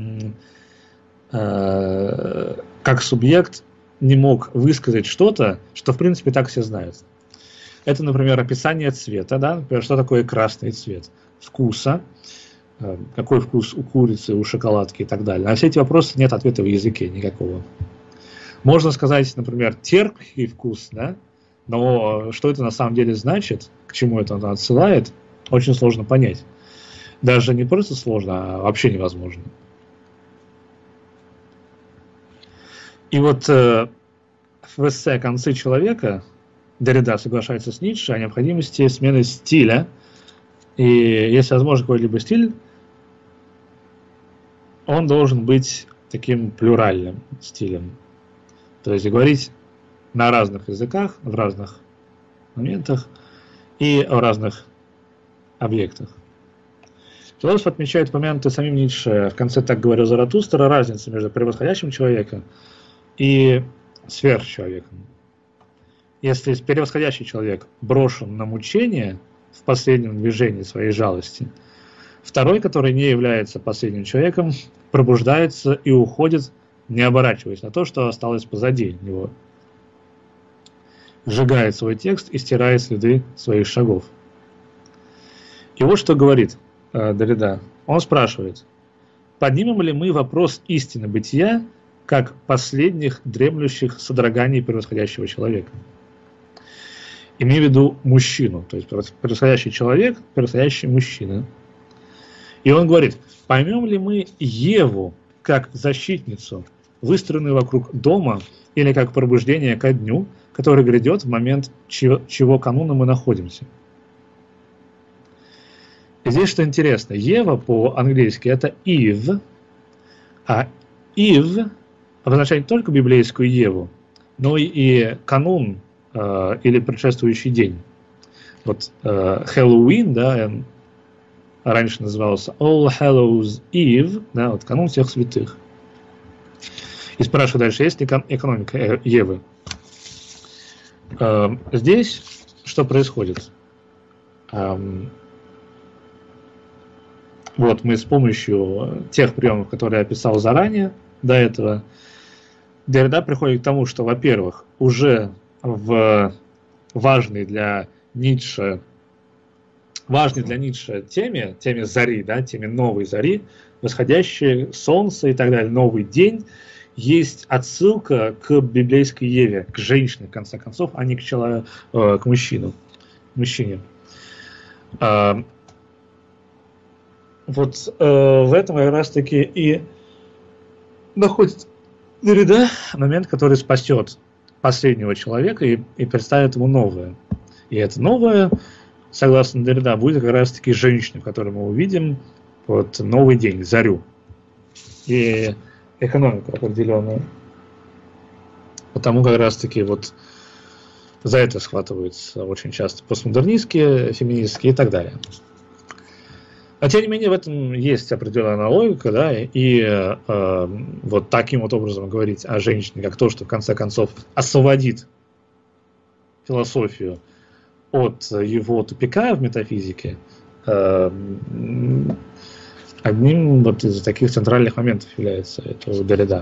как субъект не мог высказать что-то, что в принципе так все знают. Это, например, описание цвета, да? Например, что такое красный цвет, вкуса, какой вкус у курицы, у шоколадки и так далее. На все эти вопросы нет ответа в языке никакого. Можно сказать, например, терпкий вкус, да? Но что это на самом деле значит, к чему это отсылает, очень сложно понять. Даже не просто сложно, а вообще невозможно. И вот в эссе «Концы человека» Деррида соглашается с Ницше о необходимости смены стиля. И если возможно какой-либо стиль, он должен быть таким плюральным стилем. То есть говорить на разных языках, в разных моментах и о разных объектах. Философ отмечает упомянутый самим Ницше в конце «Так говорил Заратустра» разницу между превосходящим человеком и сверхчеловеком. Если превосходящий человек брошен на мучение в последнем движении своей жалости, второй, который не является последним человеком, пробуждается и уходит, не оборачиваясь на то, что осталось позади него. Сжигает свой текст и стирает следы своих шагов. И вот что говорит Деррида. Он спрашивает: поднимем ли мы вопрос истины бытия как последних дремлющих содроганий превосходящего человека? Имею в виду мужчину, то есть превосходящий человек, превосходящий мужчина. И он говорит: поймем ли мы Еву как защитницу, выстроенную вокруг дома, или как пробуждение ко дню, который грядет в момент, чего кануна мы находимся? И здесь что интересно, Ева по-английски это Eve, а Eve обозначает не только библейскую Еву, но и канун или предшествующий день. Вот Хэллоуин, да, раньше назывался All Hallows Eve, да, вот канун всех святых. И спрашиваю дальше, есть ли экономика Евы? Здесь что происходит? Вот мы с помощью тех приемов, которые я описал заранее, до этого, Деррида приходит к тому, что, во-первых, уже в важной для Ницше теме зари, да, теме новой зари, восходящее солнце и так далее, новый день, есть отсылка к библейской Еве, к женщине, в конце концов, а не к мужчине. Вот в этом как раз таки и находит Деррида момент, который спасет последнего человека и представит ему новое. И это новое, согласно Деррида, будет как раз таки женщина, в которой мы увидим вот новый день, зарю. И экономику определенную. Потому как раз таки вот за это схватываются очень часто постмодернистские, феминистские и так далее. А тем не менее в этом есть определенная логика, да, и вот таким вот образом говорить о женщине, как то, что в конце концов освободит философию от его тупика в метафизике, одним вот из таких центральных моментов является это Деррида.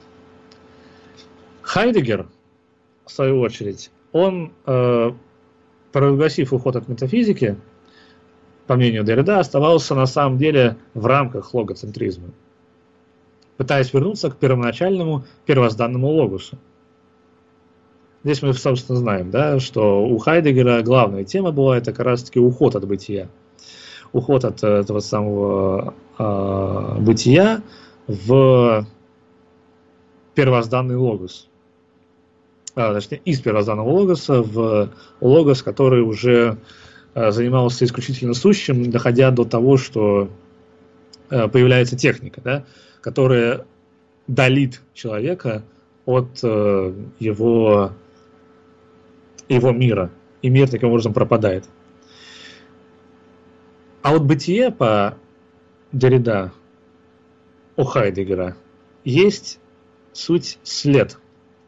Хайдеггер, в свою очередь, он, провозгласив уход от метафизики, по мнению Деррида, оставался на самом деле в рамках логоцентризма, пытаясь вернуться к первоначальному, первозданному логосу. Здесь мы, собственно, знаем, да, что у Хайдеггера главная тема была это как раз-таки уход от бытия. Уход от этого самого бытия в первозданный логос. Точнее, из первозданного логоса в логос, который уже занимался исключительно сущим, доходя до того, что появляется техника, да, которая далит человека от его его мира, и мир таким образом пропадает. А вот бытие по Деррида у Хайдеггера есть суть след.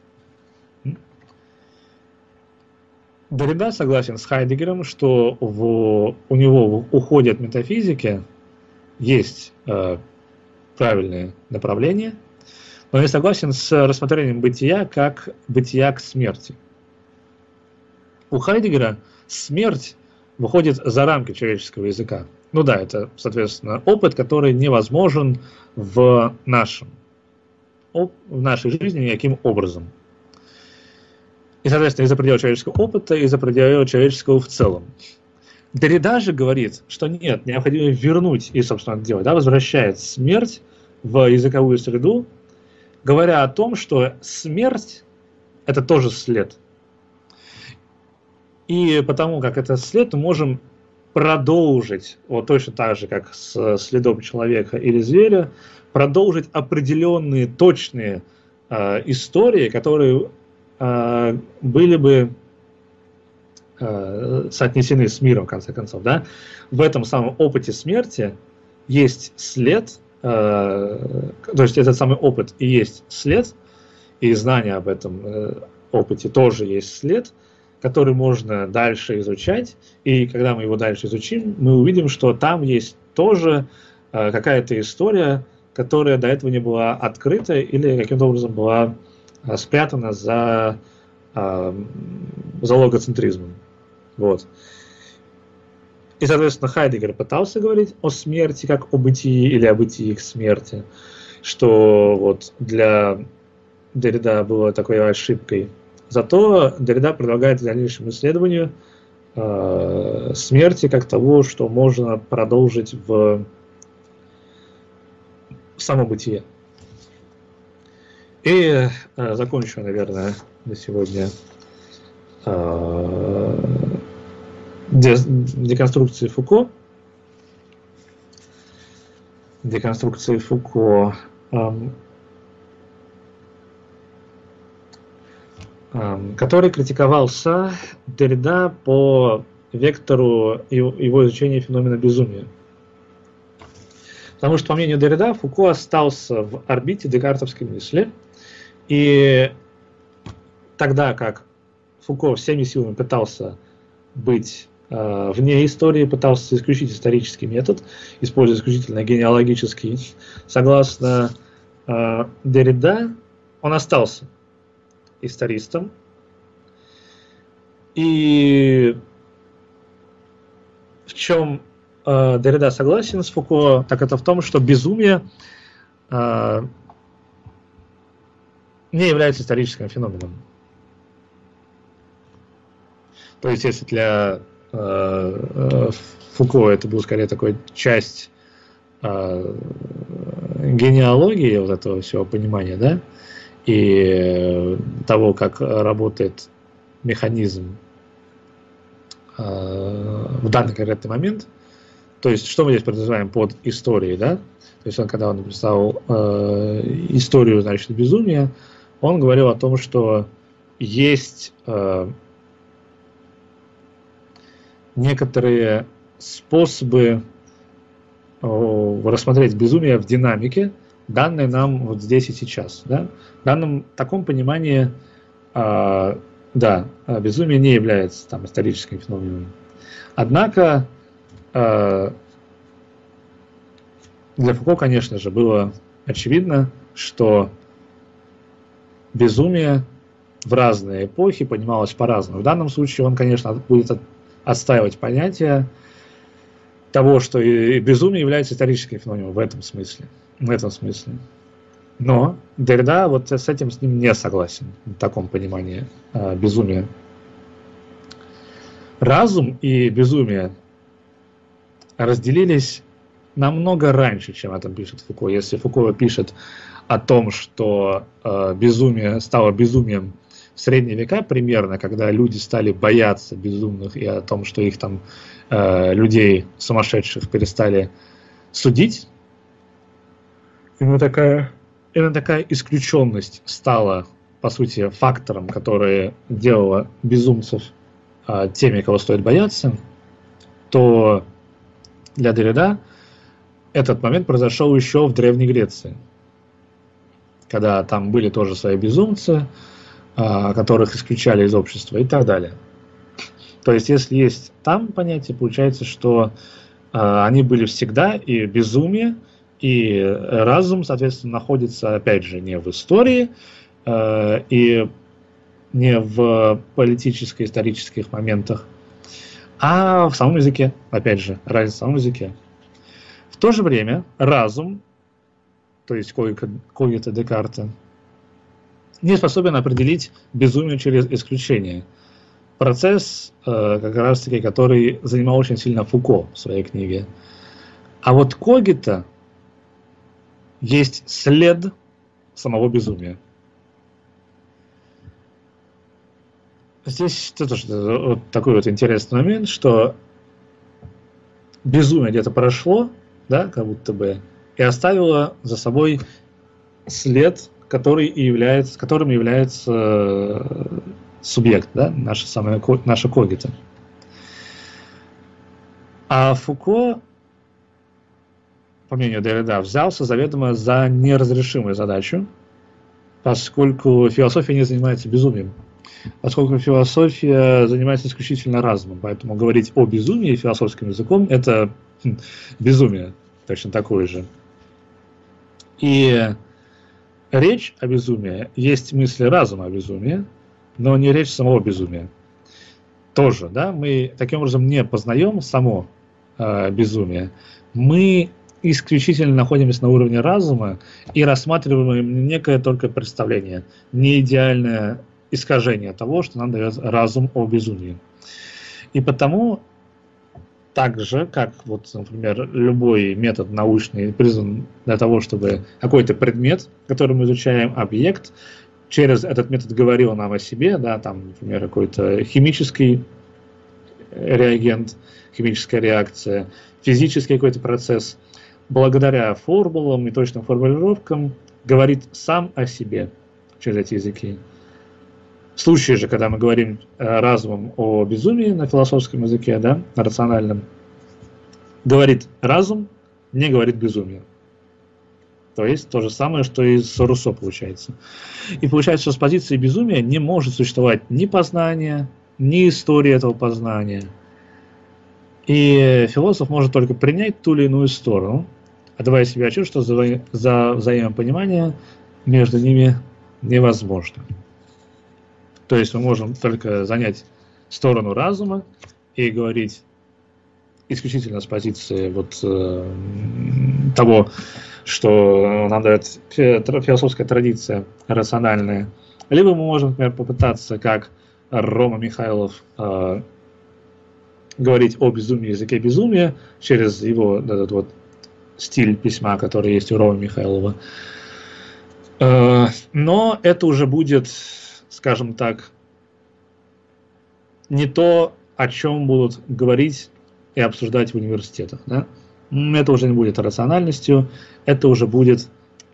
Деррида согласен с Хайдеггером, что у него в уходе от метафизики есть правильное направление, но не согласен с рассмотрением бытия как бытия к смерти. У Хайдеггера смерть выходит за рамки человеческого языка. Ну да, это, соответственно, опыт, который невозможен в нашей жизни никаким образом. И, соответственно, из-за предела человеческого опыта, из-за предела человеческого в целом. Деррида же говорит, что нет, необходимо вернуть, и, собственно, это делает, возвращает смерть в языковую среду, говоря о том, что смерть – это тоже след. И потому как это след, мы можем продолжить, вот точно так же, как с следом человека или зверя, продолжить определенные точные истории, которые были бы соотнесены с миром, в конце концов. Да? В этом самом опыте смерти есть след, то есть этот самый опыт и есть след, и знание об этом опыте тоже есть след, который можно дальше изучать, и когда мы его дальше изучим, мы увидим, что там есть тоже какая-то история, которая до этого не была открыта или каким-то образом была спрятана за логоцентризмом. Вот. И, соответственно, Хайдеггер пытался говорить о смерти как о бытии или о бытии к смерти, что вот для Деррида было такой ошибкой. Зато Деррида предлагает в дальнейшем исследованию смерти как того, что можно продолжить в само бытие. И закончу, наверное, на сегодня деконструкцией Фуко. Деконструкцией Фуко, который критиковался Деррида по вектору его изучения феномена безумия. Потому что, по мнению Деррида, Фуко остался в орбите декартовской мысли, и тогда как Фуко всеми силами пытался быть вне истории, пытался исключить исторический метод, используя исключительно генеалогический, согласно Деррида, он остался истористом. И в чем Деррида согласен с Фуко, так это в том, что безумие не является историческим феноменом. То есть, если для Фуко это был скорее такой часть генеалогии вот этого всего понимания, да, и того, как работает механизм в данный конкретный момент. То есть, что мы здесь подразумеваем под историей, да? То есть, когда он написал историю, значит, безумия, он говорил о том, что есть некоторые способы рассмотреть безумие в динамике, данные нам вот здесь и сейчас. Да? В данном таком понимании, да, безумие не является там историческим феноменом. Однако для Фуко, конечно же, было очевидно, что безумие в разные эпохи понималось по-разному. В данном случае он, конечно, будет отстаивать понятие того, что и безумие является историческим феноменом в этом смысле. Но Деррида вот с этим с ним не согласен, в таком понимании безумия. Разум и безумие разделились намного раньше, чем о этом пишет Фуко. Если Фуко пишет о том, что безумие стало безумием в средние века примерно, когда люди стали бояться безумных, и о том, что их там людей сумасшедших перестали судить, именно такая исключенность стала по сути, фактором, который делало безумцев теми, кого стоит бояться, то для Derrida этот момент произошел еще в Древней Греции, когда там были тоже свои безумцы, которых исключали из общества и так далее. То есть, если есть там понятие, получается, что они были всегда, и безумие, и разум, соответственно, находится, опять же, не в истории, и не в политическо-исторических моментах, а в самом языке, опять же, разница в самом языке. В то же время разум, то есть когито Декарта, не способен определить безумие через исключение. Процесс, как раз таки, который занимал очень сильно Фуко в своей книге. А вот когито есть след самого безумия. Здесь тоже вот такой вот интересный момент, что безумие где-то прошло, да, как будто бы, и оставило за собой след, которым является субъект, да, наша когито. А Фуко, по мнению Derrida, взялся заведомо за неразрешимую задачу, поскольку философия не занимается безумием. Поскольку философия занимается исключительно разумом, поэтому говорить о безумии философским языком – это безумие, точно такое же. И речь о безумии есть мысли разума о безумии, но не речь самого безумия. Тоже, да, мы таким образом не познаем само безумие. Мы исключительно находимся на уровне разума и рассматриваем некое только представление, не идеальное искажение того, что нам дает разум о безумии. И потому, так же, как, вот, например, любой метод научный призван для того, чтобы какой-то предмет, который мы изучаем, объект, через этот метод говорил нам о себе, да, там, например, какой-то химический реагент, химическая реакция, физический какой-то процесс, благодаря формулам и точным формулировкам говорит сам о себе через эти языки. В случае же, когда мы говорим разумом о безумии на философском языке, да, на рациональном, говорит разум, не говорит безумие. То есть то же самое, что и с Руссо получается. И получается, что с позиции безумия не может существовать ни познание, ни история этого познания. И философ может только принять ту или иную сторону, отдавая себе отчет, что за взаимопонимание между ними невозможно. То есть мы можем только занять сторону разума и говорить исключительно с позиции вот того, что нам дает философская традиция рациональная. Либо мы можем, например, попытаться, как Рома Михайлов, говорить о безумии, языке безумия, через его этот вот стиль письма, который есть у Ромы Михайлова. Но это уже будет, скажем так, не то, о чем будут говорить и обсуждать в университетах. Да? Это уже не будет рациональностью, это уже будет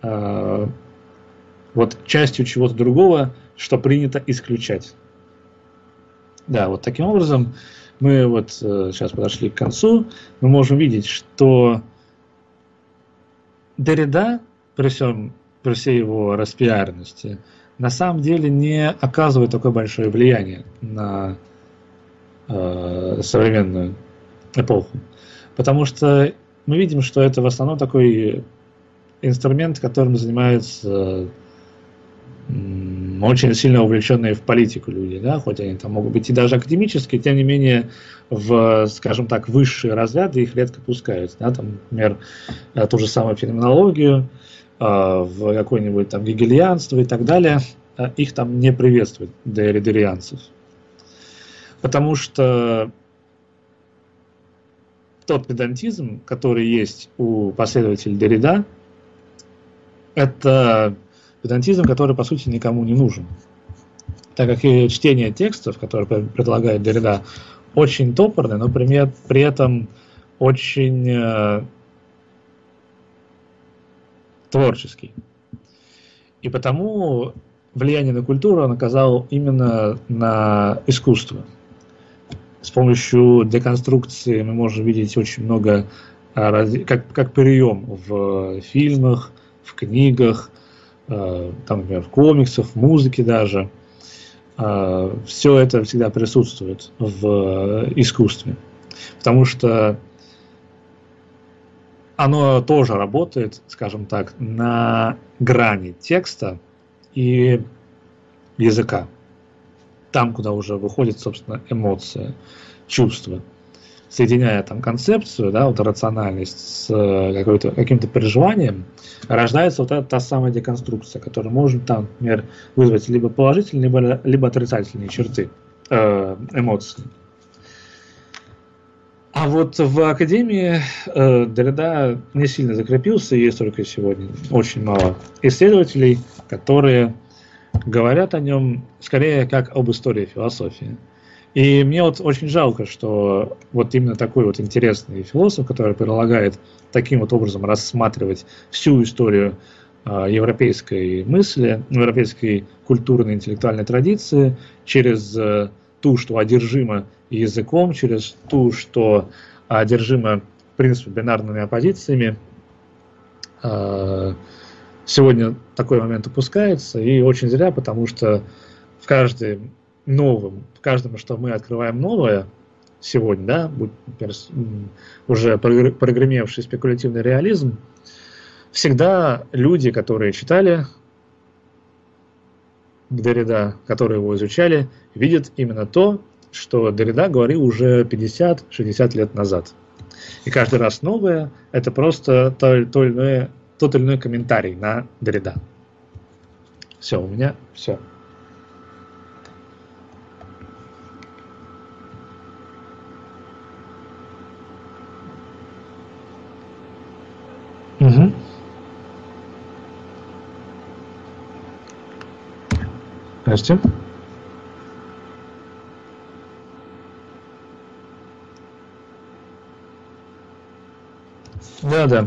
вот частью чего-то другого, что принято исключать. Да, вот таким образом мы вот сейчас подошли к концу, мы можем видеть, что Derrida, при всей его распиаренности, на самом деле не оказывает такое большое влияние на современную эпоху. Потому что мы видим, что это в основном такой инструмент, которым занимаются очень сильно увлеченные в политику люди, да, хоть они там могут быть и даже академические, тем не менее в, скажем так, высшие разряды их редко пускают, да, там, например, ту же самую феноменологию, в какое-нибудь там гегельянство и так далее, их там не приветствуют derridiанцев, потому что тот педантизм, который есть у последователей Derrida, это педантизм, который, по сути, никому не нужен. Так как и чтение текстов, которые предлагает Derrida, очень топорное, но при этом очень творческий. И потому влияние на культуру он оказал именно на искусство. С помощью деконструкции мы можем видеть очень много, как прием в фильмах, в книгах, там, например, в комиксах, в музыке даже. Все это всегда присутствует в искусстве, потому что оно тоже работает, скажем так, на грани текста и языка. Там, куда уже выходит, собственно, эмоция, чувство. Соединяя там концепцию, да, вот рациональность с каким-то переживанием, рождается вот эта та самая деконструкция, которая может там, например, вызвать либо положительные, либо отрицательные черты эмоций. А вот в академии Derrida не сильно закрепился, есть только сегодня очень мало исследователей, которые говорят о нем скорее как об истории философии. И мне вот очень жалко, что вот именно такой вот интересный философ, который предлагает таким вот образом рассматривать всю историю европейской мысли, европейской культурной интеллектуальной традиции через ту, что одержимо языком, через ту, что одержимо, в принципе, бинарными оппозициями. Сегодня такой момент упускается, и очень зря, потому что в каждом, что мы открываем новое сегодня, да, будь, например, уже прогремевший спекулятивный реализм, всегда люди, которые читали Derrida, которые его изучали, видят именно то, что Derrida говорил уже 50-60 лет назад. И каждый раз новое – это просто тот или иной комментарий на Derrida. Все, у меня все. Угу. Здрасте. Да.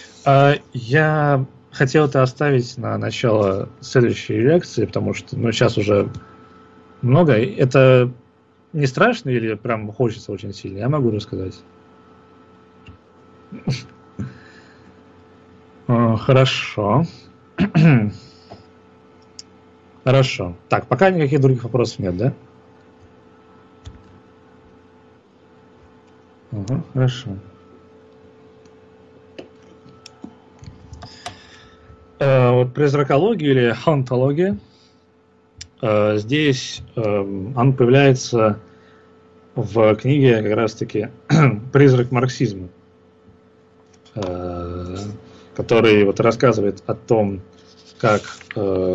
Я хотел это оставить на начало следующей лекции, потому что сейчас уже много. Это не страшно или прям хочется очень сильно? Я могу рассказать. Хорошо. Хорошо. Так, пока никаких других вопросов нет, да? Хорошо. Вот призракология или хантология, здесь он появляется в книге как раз-таки «Призрак марксизма», который вот рассказывает о том, о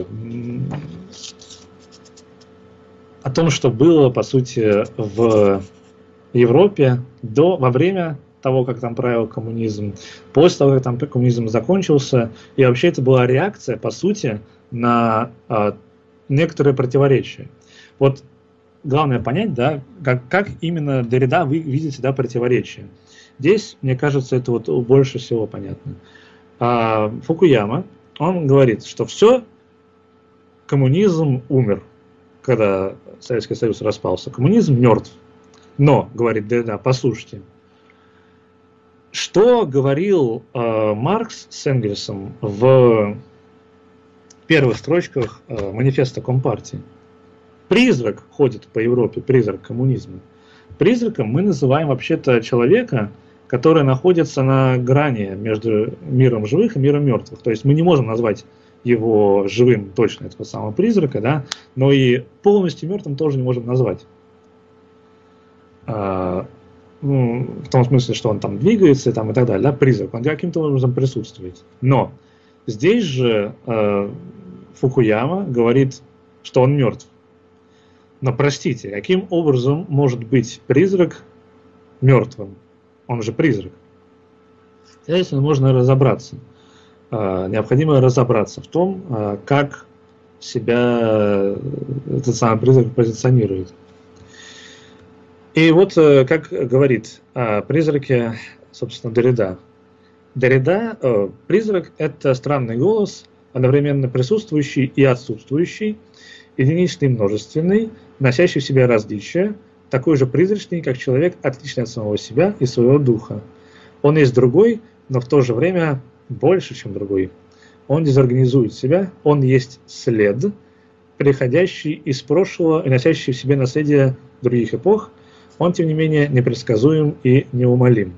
том, что было, по сути, в Европе во время того, как там правил коммунизм, после того, как там коммунизм закончился, и вообще это была реакция, по сути, на некоторые противоречия. Вот главное понять, да, как именно Derrida вы видите, да, противоречия. Здесь, мне кажется, это вот больше всего понятно. Фукуяма, он говорит, что все, коммунизм умер, когда Советский Союз распался. Коммунизм мертв. Но, говорит Derrida, послушайте, что говорил Маркс с Энгельсом в первых строчках манифеста Компартии? Призрак ходит по Европе, призрак коммунизма. Призраком мы называем вообще-то человека, который находится на грани между миром живых и миром мертвых. То есть мы не можем назвать его живым точно, этого самого призрака, да, но и полностью мертвым тоже не можем назвать. В том смысле, что он там двигается там, и так далее, да, призрак, он каким-то образом присутствует. Но здесь же Фукуяма говорит, что он мертв. Но простите, каким образом может быть призрак мертвым? Он же призрак. Здесь можно разобраться. Необходимо разобраться в том, как себя этот самый призрак позиционирует. И вот, как говорит о призраке, собственно, Derrida. Призрак – это странный голос, одновременно присутствующий и отсутствующий, единичный и множественный, носящий в себе различия, такой же призрачный, как человек, отличный от самого себя и своего духа. Он есть другой, но в то же время больше, чем другой. Он дезорганизует себя, он есть след, приходящий из прошлого и носящий в себе наследие других эпох, он, тем не менее, непредсказуем и неумолим.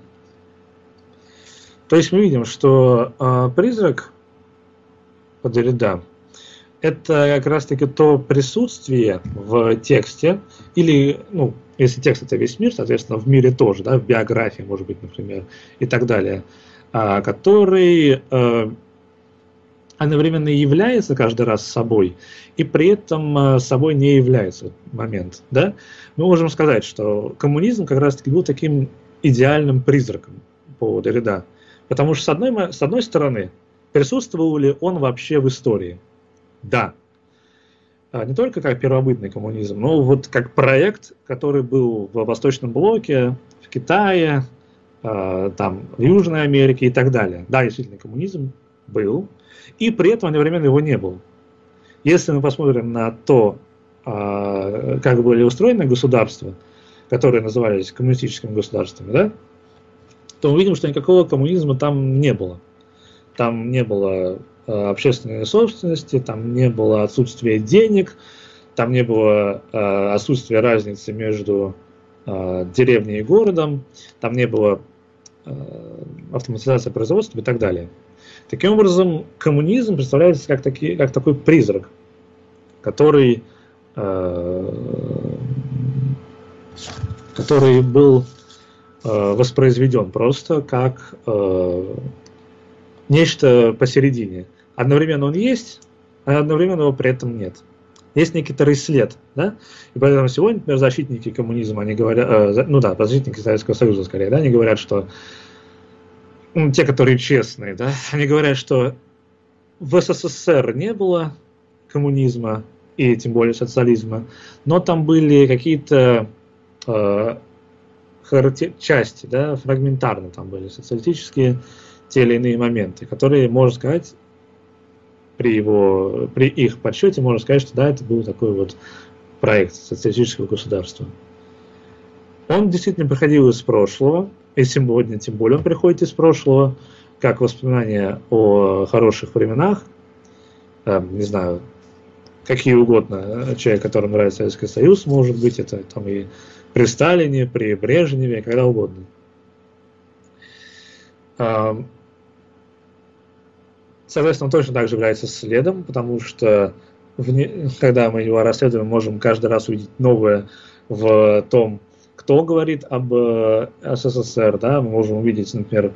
То есть мы видим, что призрак по Деррида – это как раз-таки то присутствие в тексте, или, ну, если текст – это весь мир, соответственно, в мире тоже, да, в биографии, может быть, например, и так далее, который одновременно является каждый раз собой, и при этом собой не является в этот момент. Да? Мы можем сказать, что коммунизм как раз-таки был таким идеальным призраком по Деррида, потому что с одной стороны, присутствовал ли он вообще в истории? Да. Не только как первобытный коммунизм, но вот как проект, который был в Восточном блоке, в Китае, там, в Южной Америке и так далее. Да, действительно, коммунизм был, и при этом одновременно его не было. Если мы посмотрим на то, как были устроены государства, которые назывались коммунистическими государствами, да, то мы видим, что никакого коммунизма там не было. Там не было общественной собственности, там не было отсутствия денег, там не было отсутствия разницы между деревней и городом, там не было автоматизации производства и так далее. Таким образом, коммунизм представляется как такой призрак, который был воспроизведен просто как нечто посередине. Одновременно он есть, а одновременно его при этом нет. Есть некоторый след, да? И поэтому сегодня, например, защитники коммунизма, они говорят, защитники Советского Союза, скорее, да, они говорят, что те, которые честные, да, они говорят, что в СССР не было коммунизма и тем более социализма, но там были какие-то части, да, фрагментарно там были социалистические те или иные моменты, которые, можно сказать, при их подсчете, можно сказать, что да, это был такой вот проект социалистического государства. Он действительно приходил из прошлого, и сегодня тем более он приходит из прошлого, как воспоминания о хороших временах, не знаю, какие угодно. Человек, которому нравится Советский Союз, может быть, это там и при Сталине, при Брежневе, когда угодно. Соответственно, он точно так же является следом, потому что когда мы его расследуем, мы можем каждый раз увидеть новое в том, кто говорит об СССР, да, мы можем увидеть, например,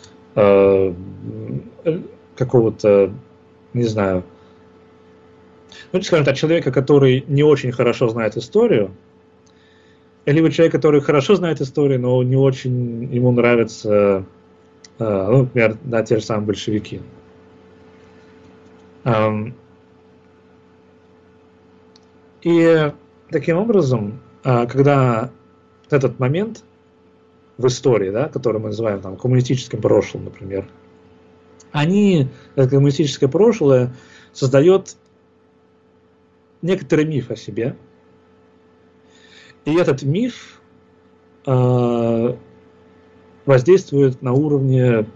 какого-то, не знаю, скажем так, человека, который не очень хорошо знает историю, либо человек, который хорошо знает историю, но не очень ему нравится, например, да, те же самые большевики. И таким образом, когда этот момент в истории, да, который мы называем там, коммунистическим прошлым, например, это коммунистическое прошлое создает некоторый миф о себе. И этот миф воздействует на уровне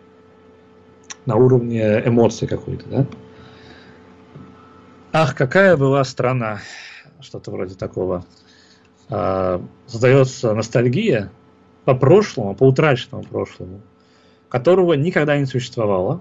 эмоций какой-то, да? Ах, какая была страна, что-то вроде такого. Создается ностальгия по прошлому, по утраченному прошлому, которого никогда не существовало.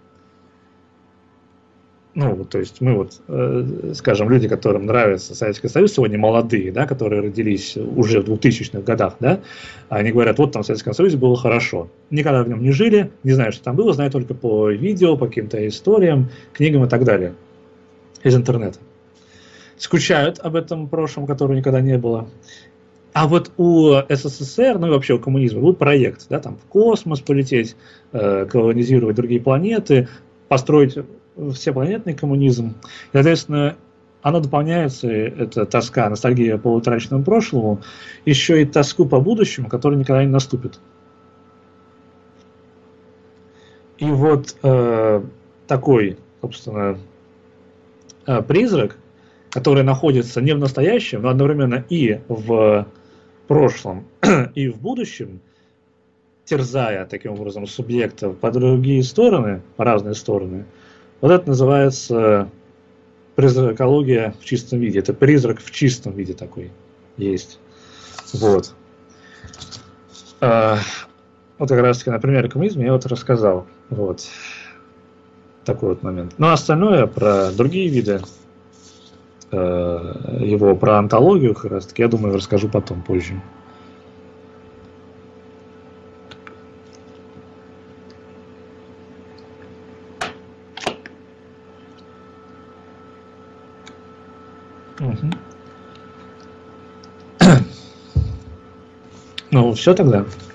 Ну, то есть мы вот, скажем, люди, которым нравится Советский Союз, сегодня молодые, да, которые родились уже в 2000-х годах, да, они говорят, вот там в Советском Союзе было хорошо. Никогда в нем не жили, не знаю, что там было, знаю только по видео, по каким-то историям, книгам и так далее из интернета. Скучают об этом прошлом, которого никогда не было. А вот у СССР, ну и вообще у коммунизма был проект, да, там в космос полететь, колонизировать другие планеты, построить всепланетный коммунизм. И, соответственно, оно дополняется, эта тоска, ностальгия по утраченному прошлому, еще и тоску по будущему, которое никогда не наступит. И вот такой собственно, призрак, который находится не в настоящем, но одновременно и в прошлом, и в будущем, терзая таким образом субъекта по другие стороны, по разные стороны, вот это называется призракология в чистом виде. Это призрак в чистом виде такой есть. Вот. Вот как раз таки на примере коммунизма я вот рассказал. Вот. Такой вот момент. Ну, а остальное про другие виды, его про онтологию, как раз таки, я думаю, расскажу потом, позже. Угу. Ну, все тогда.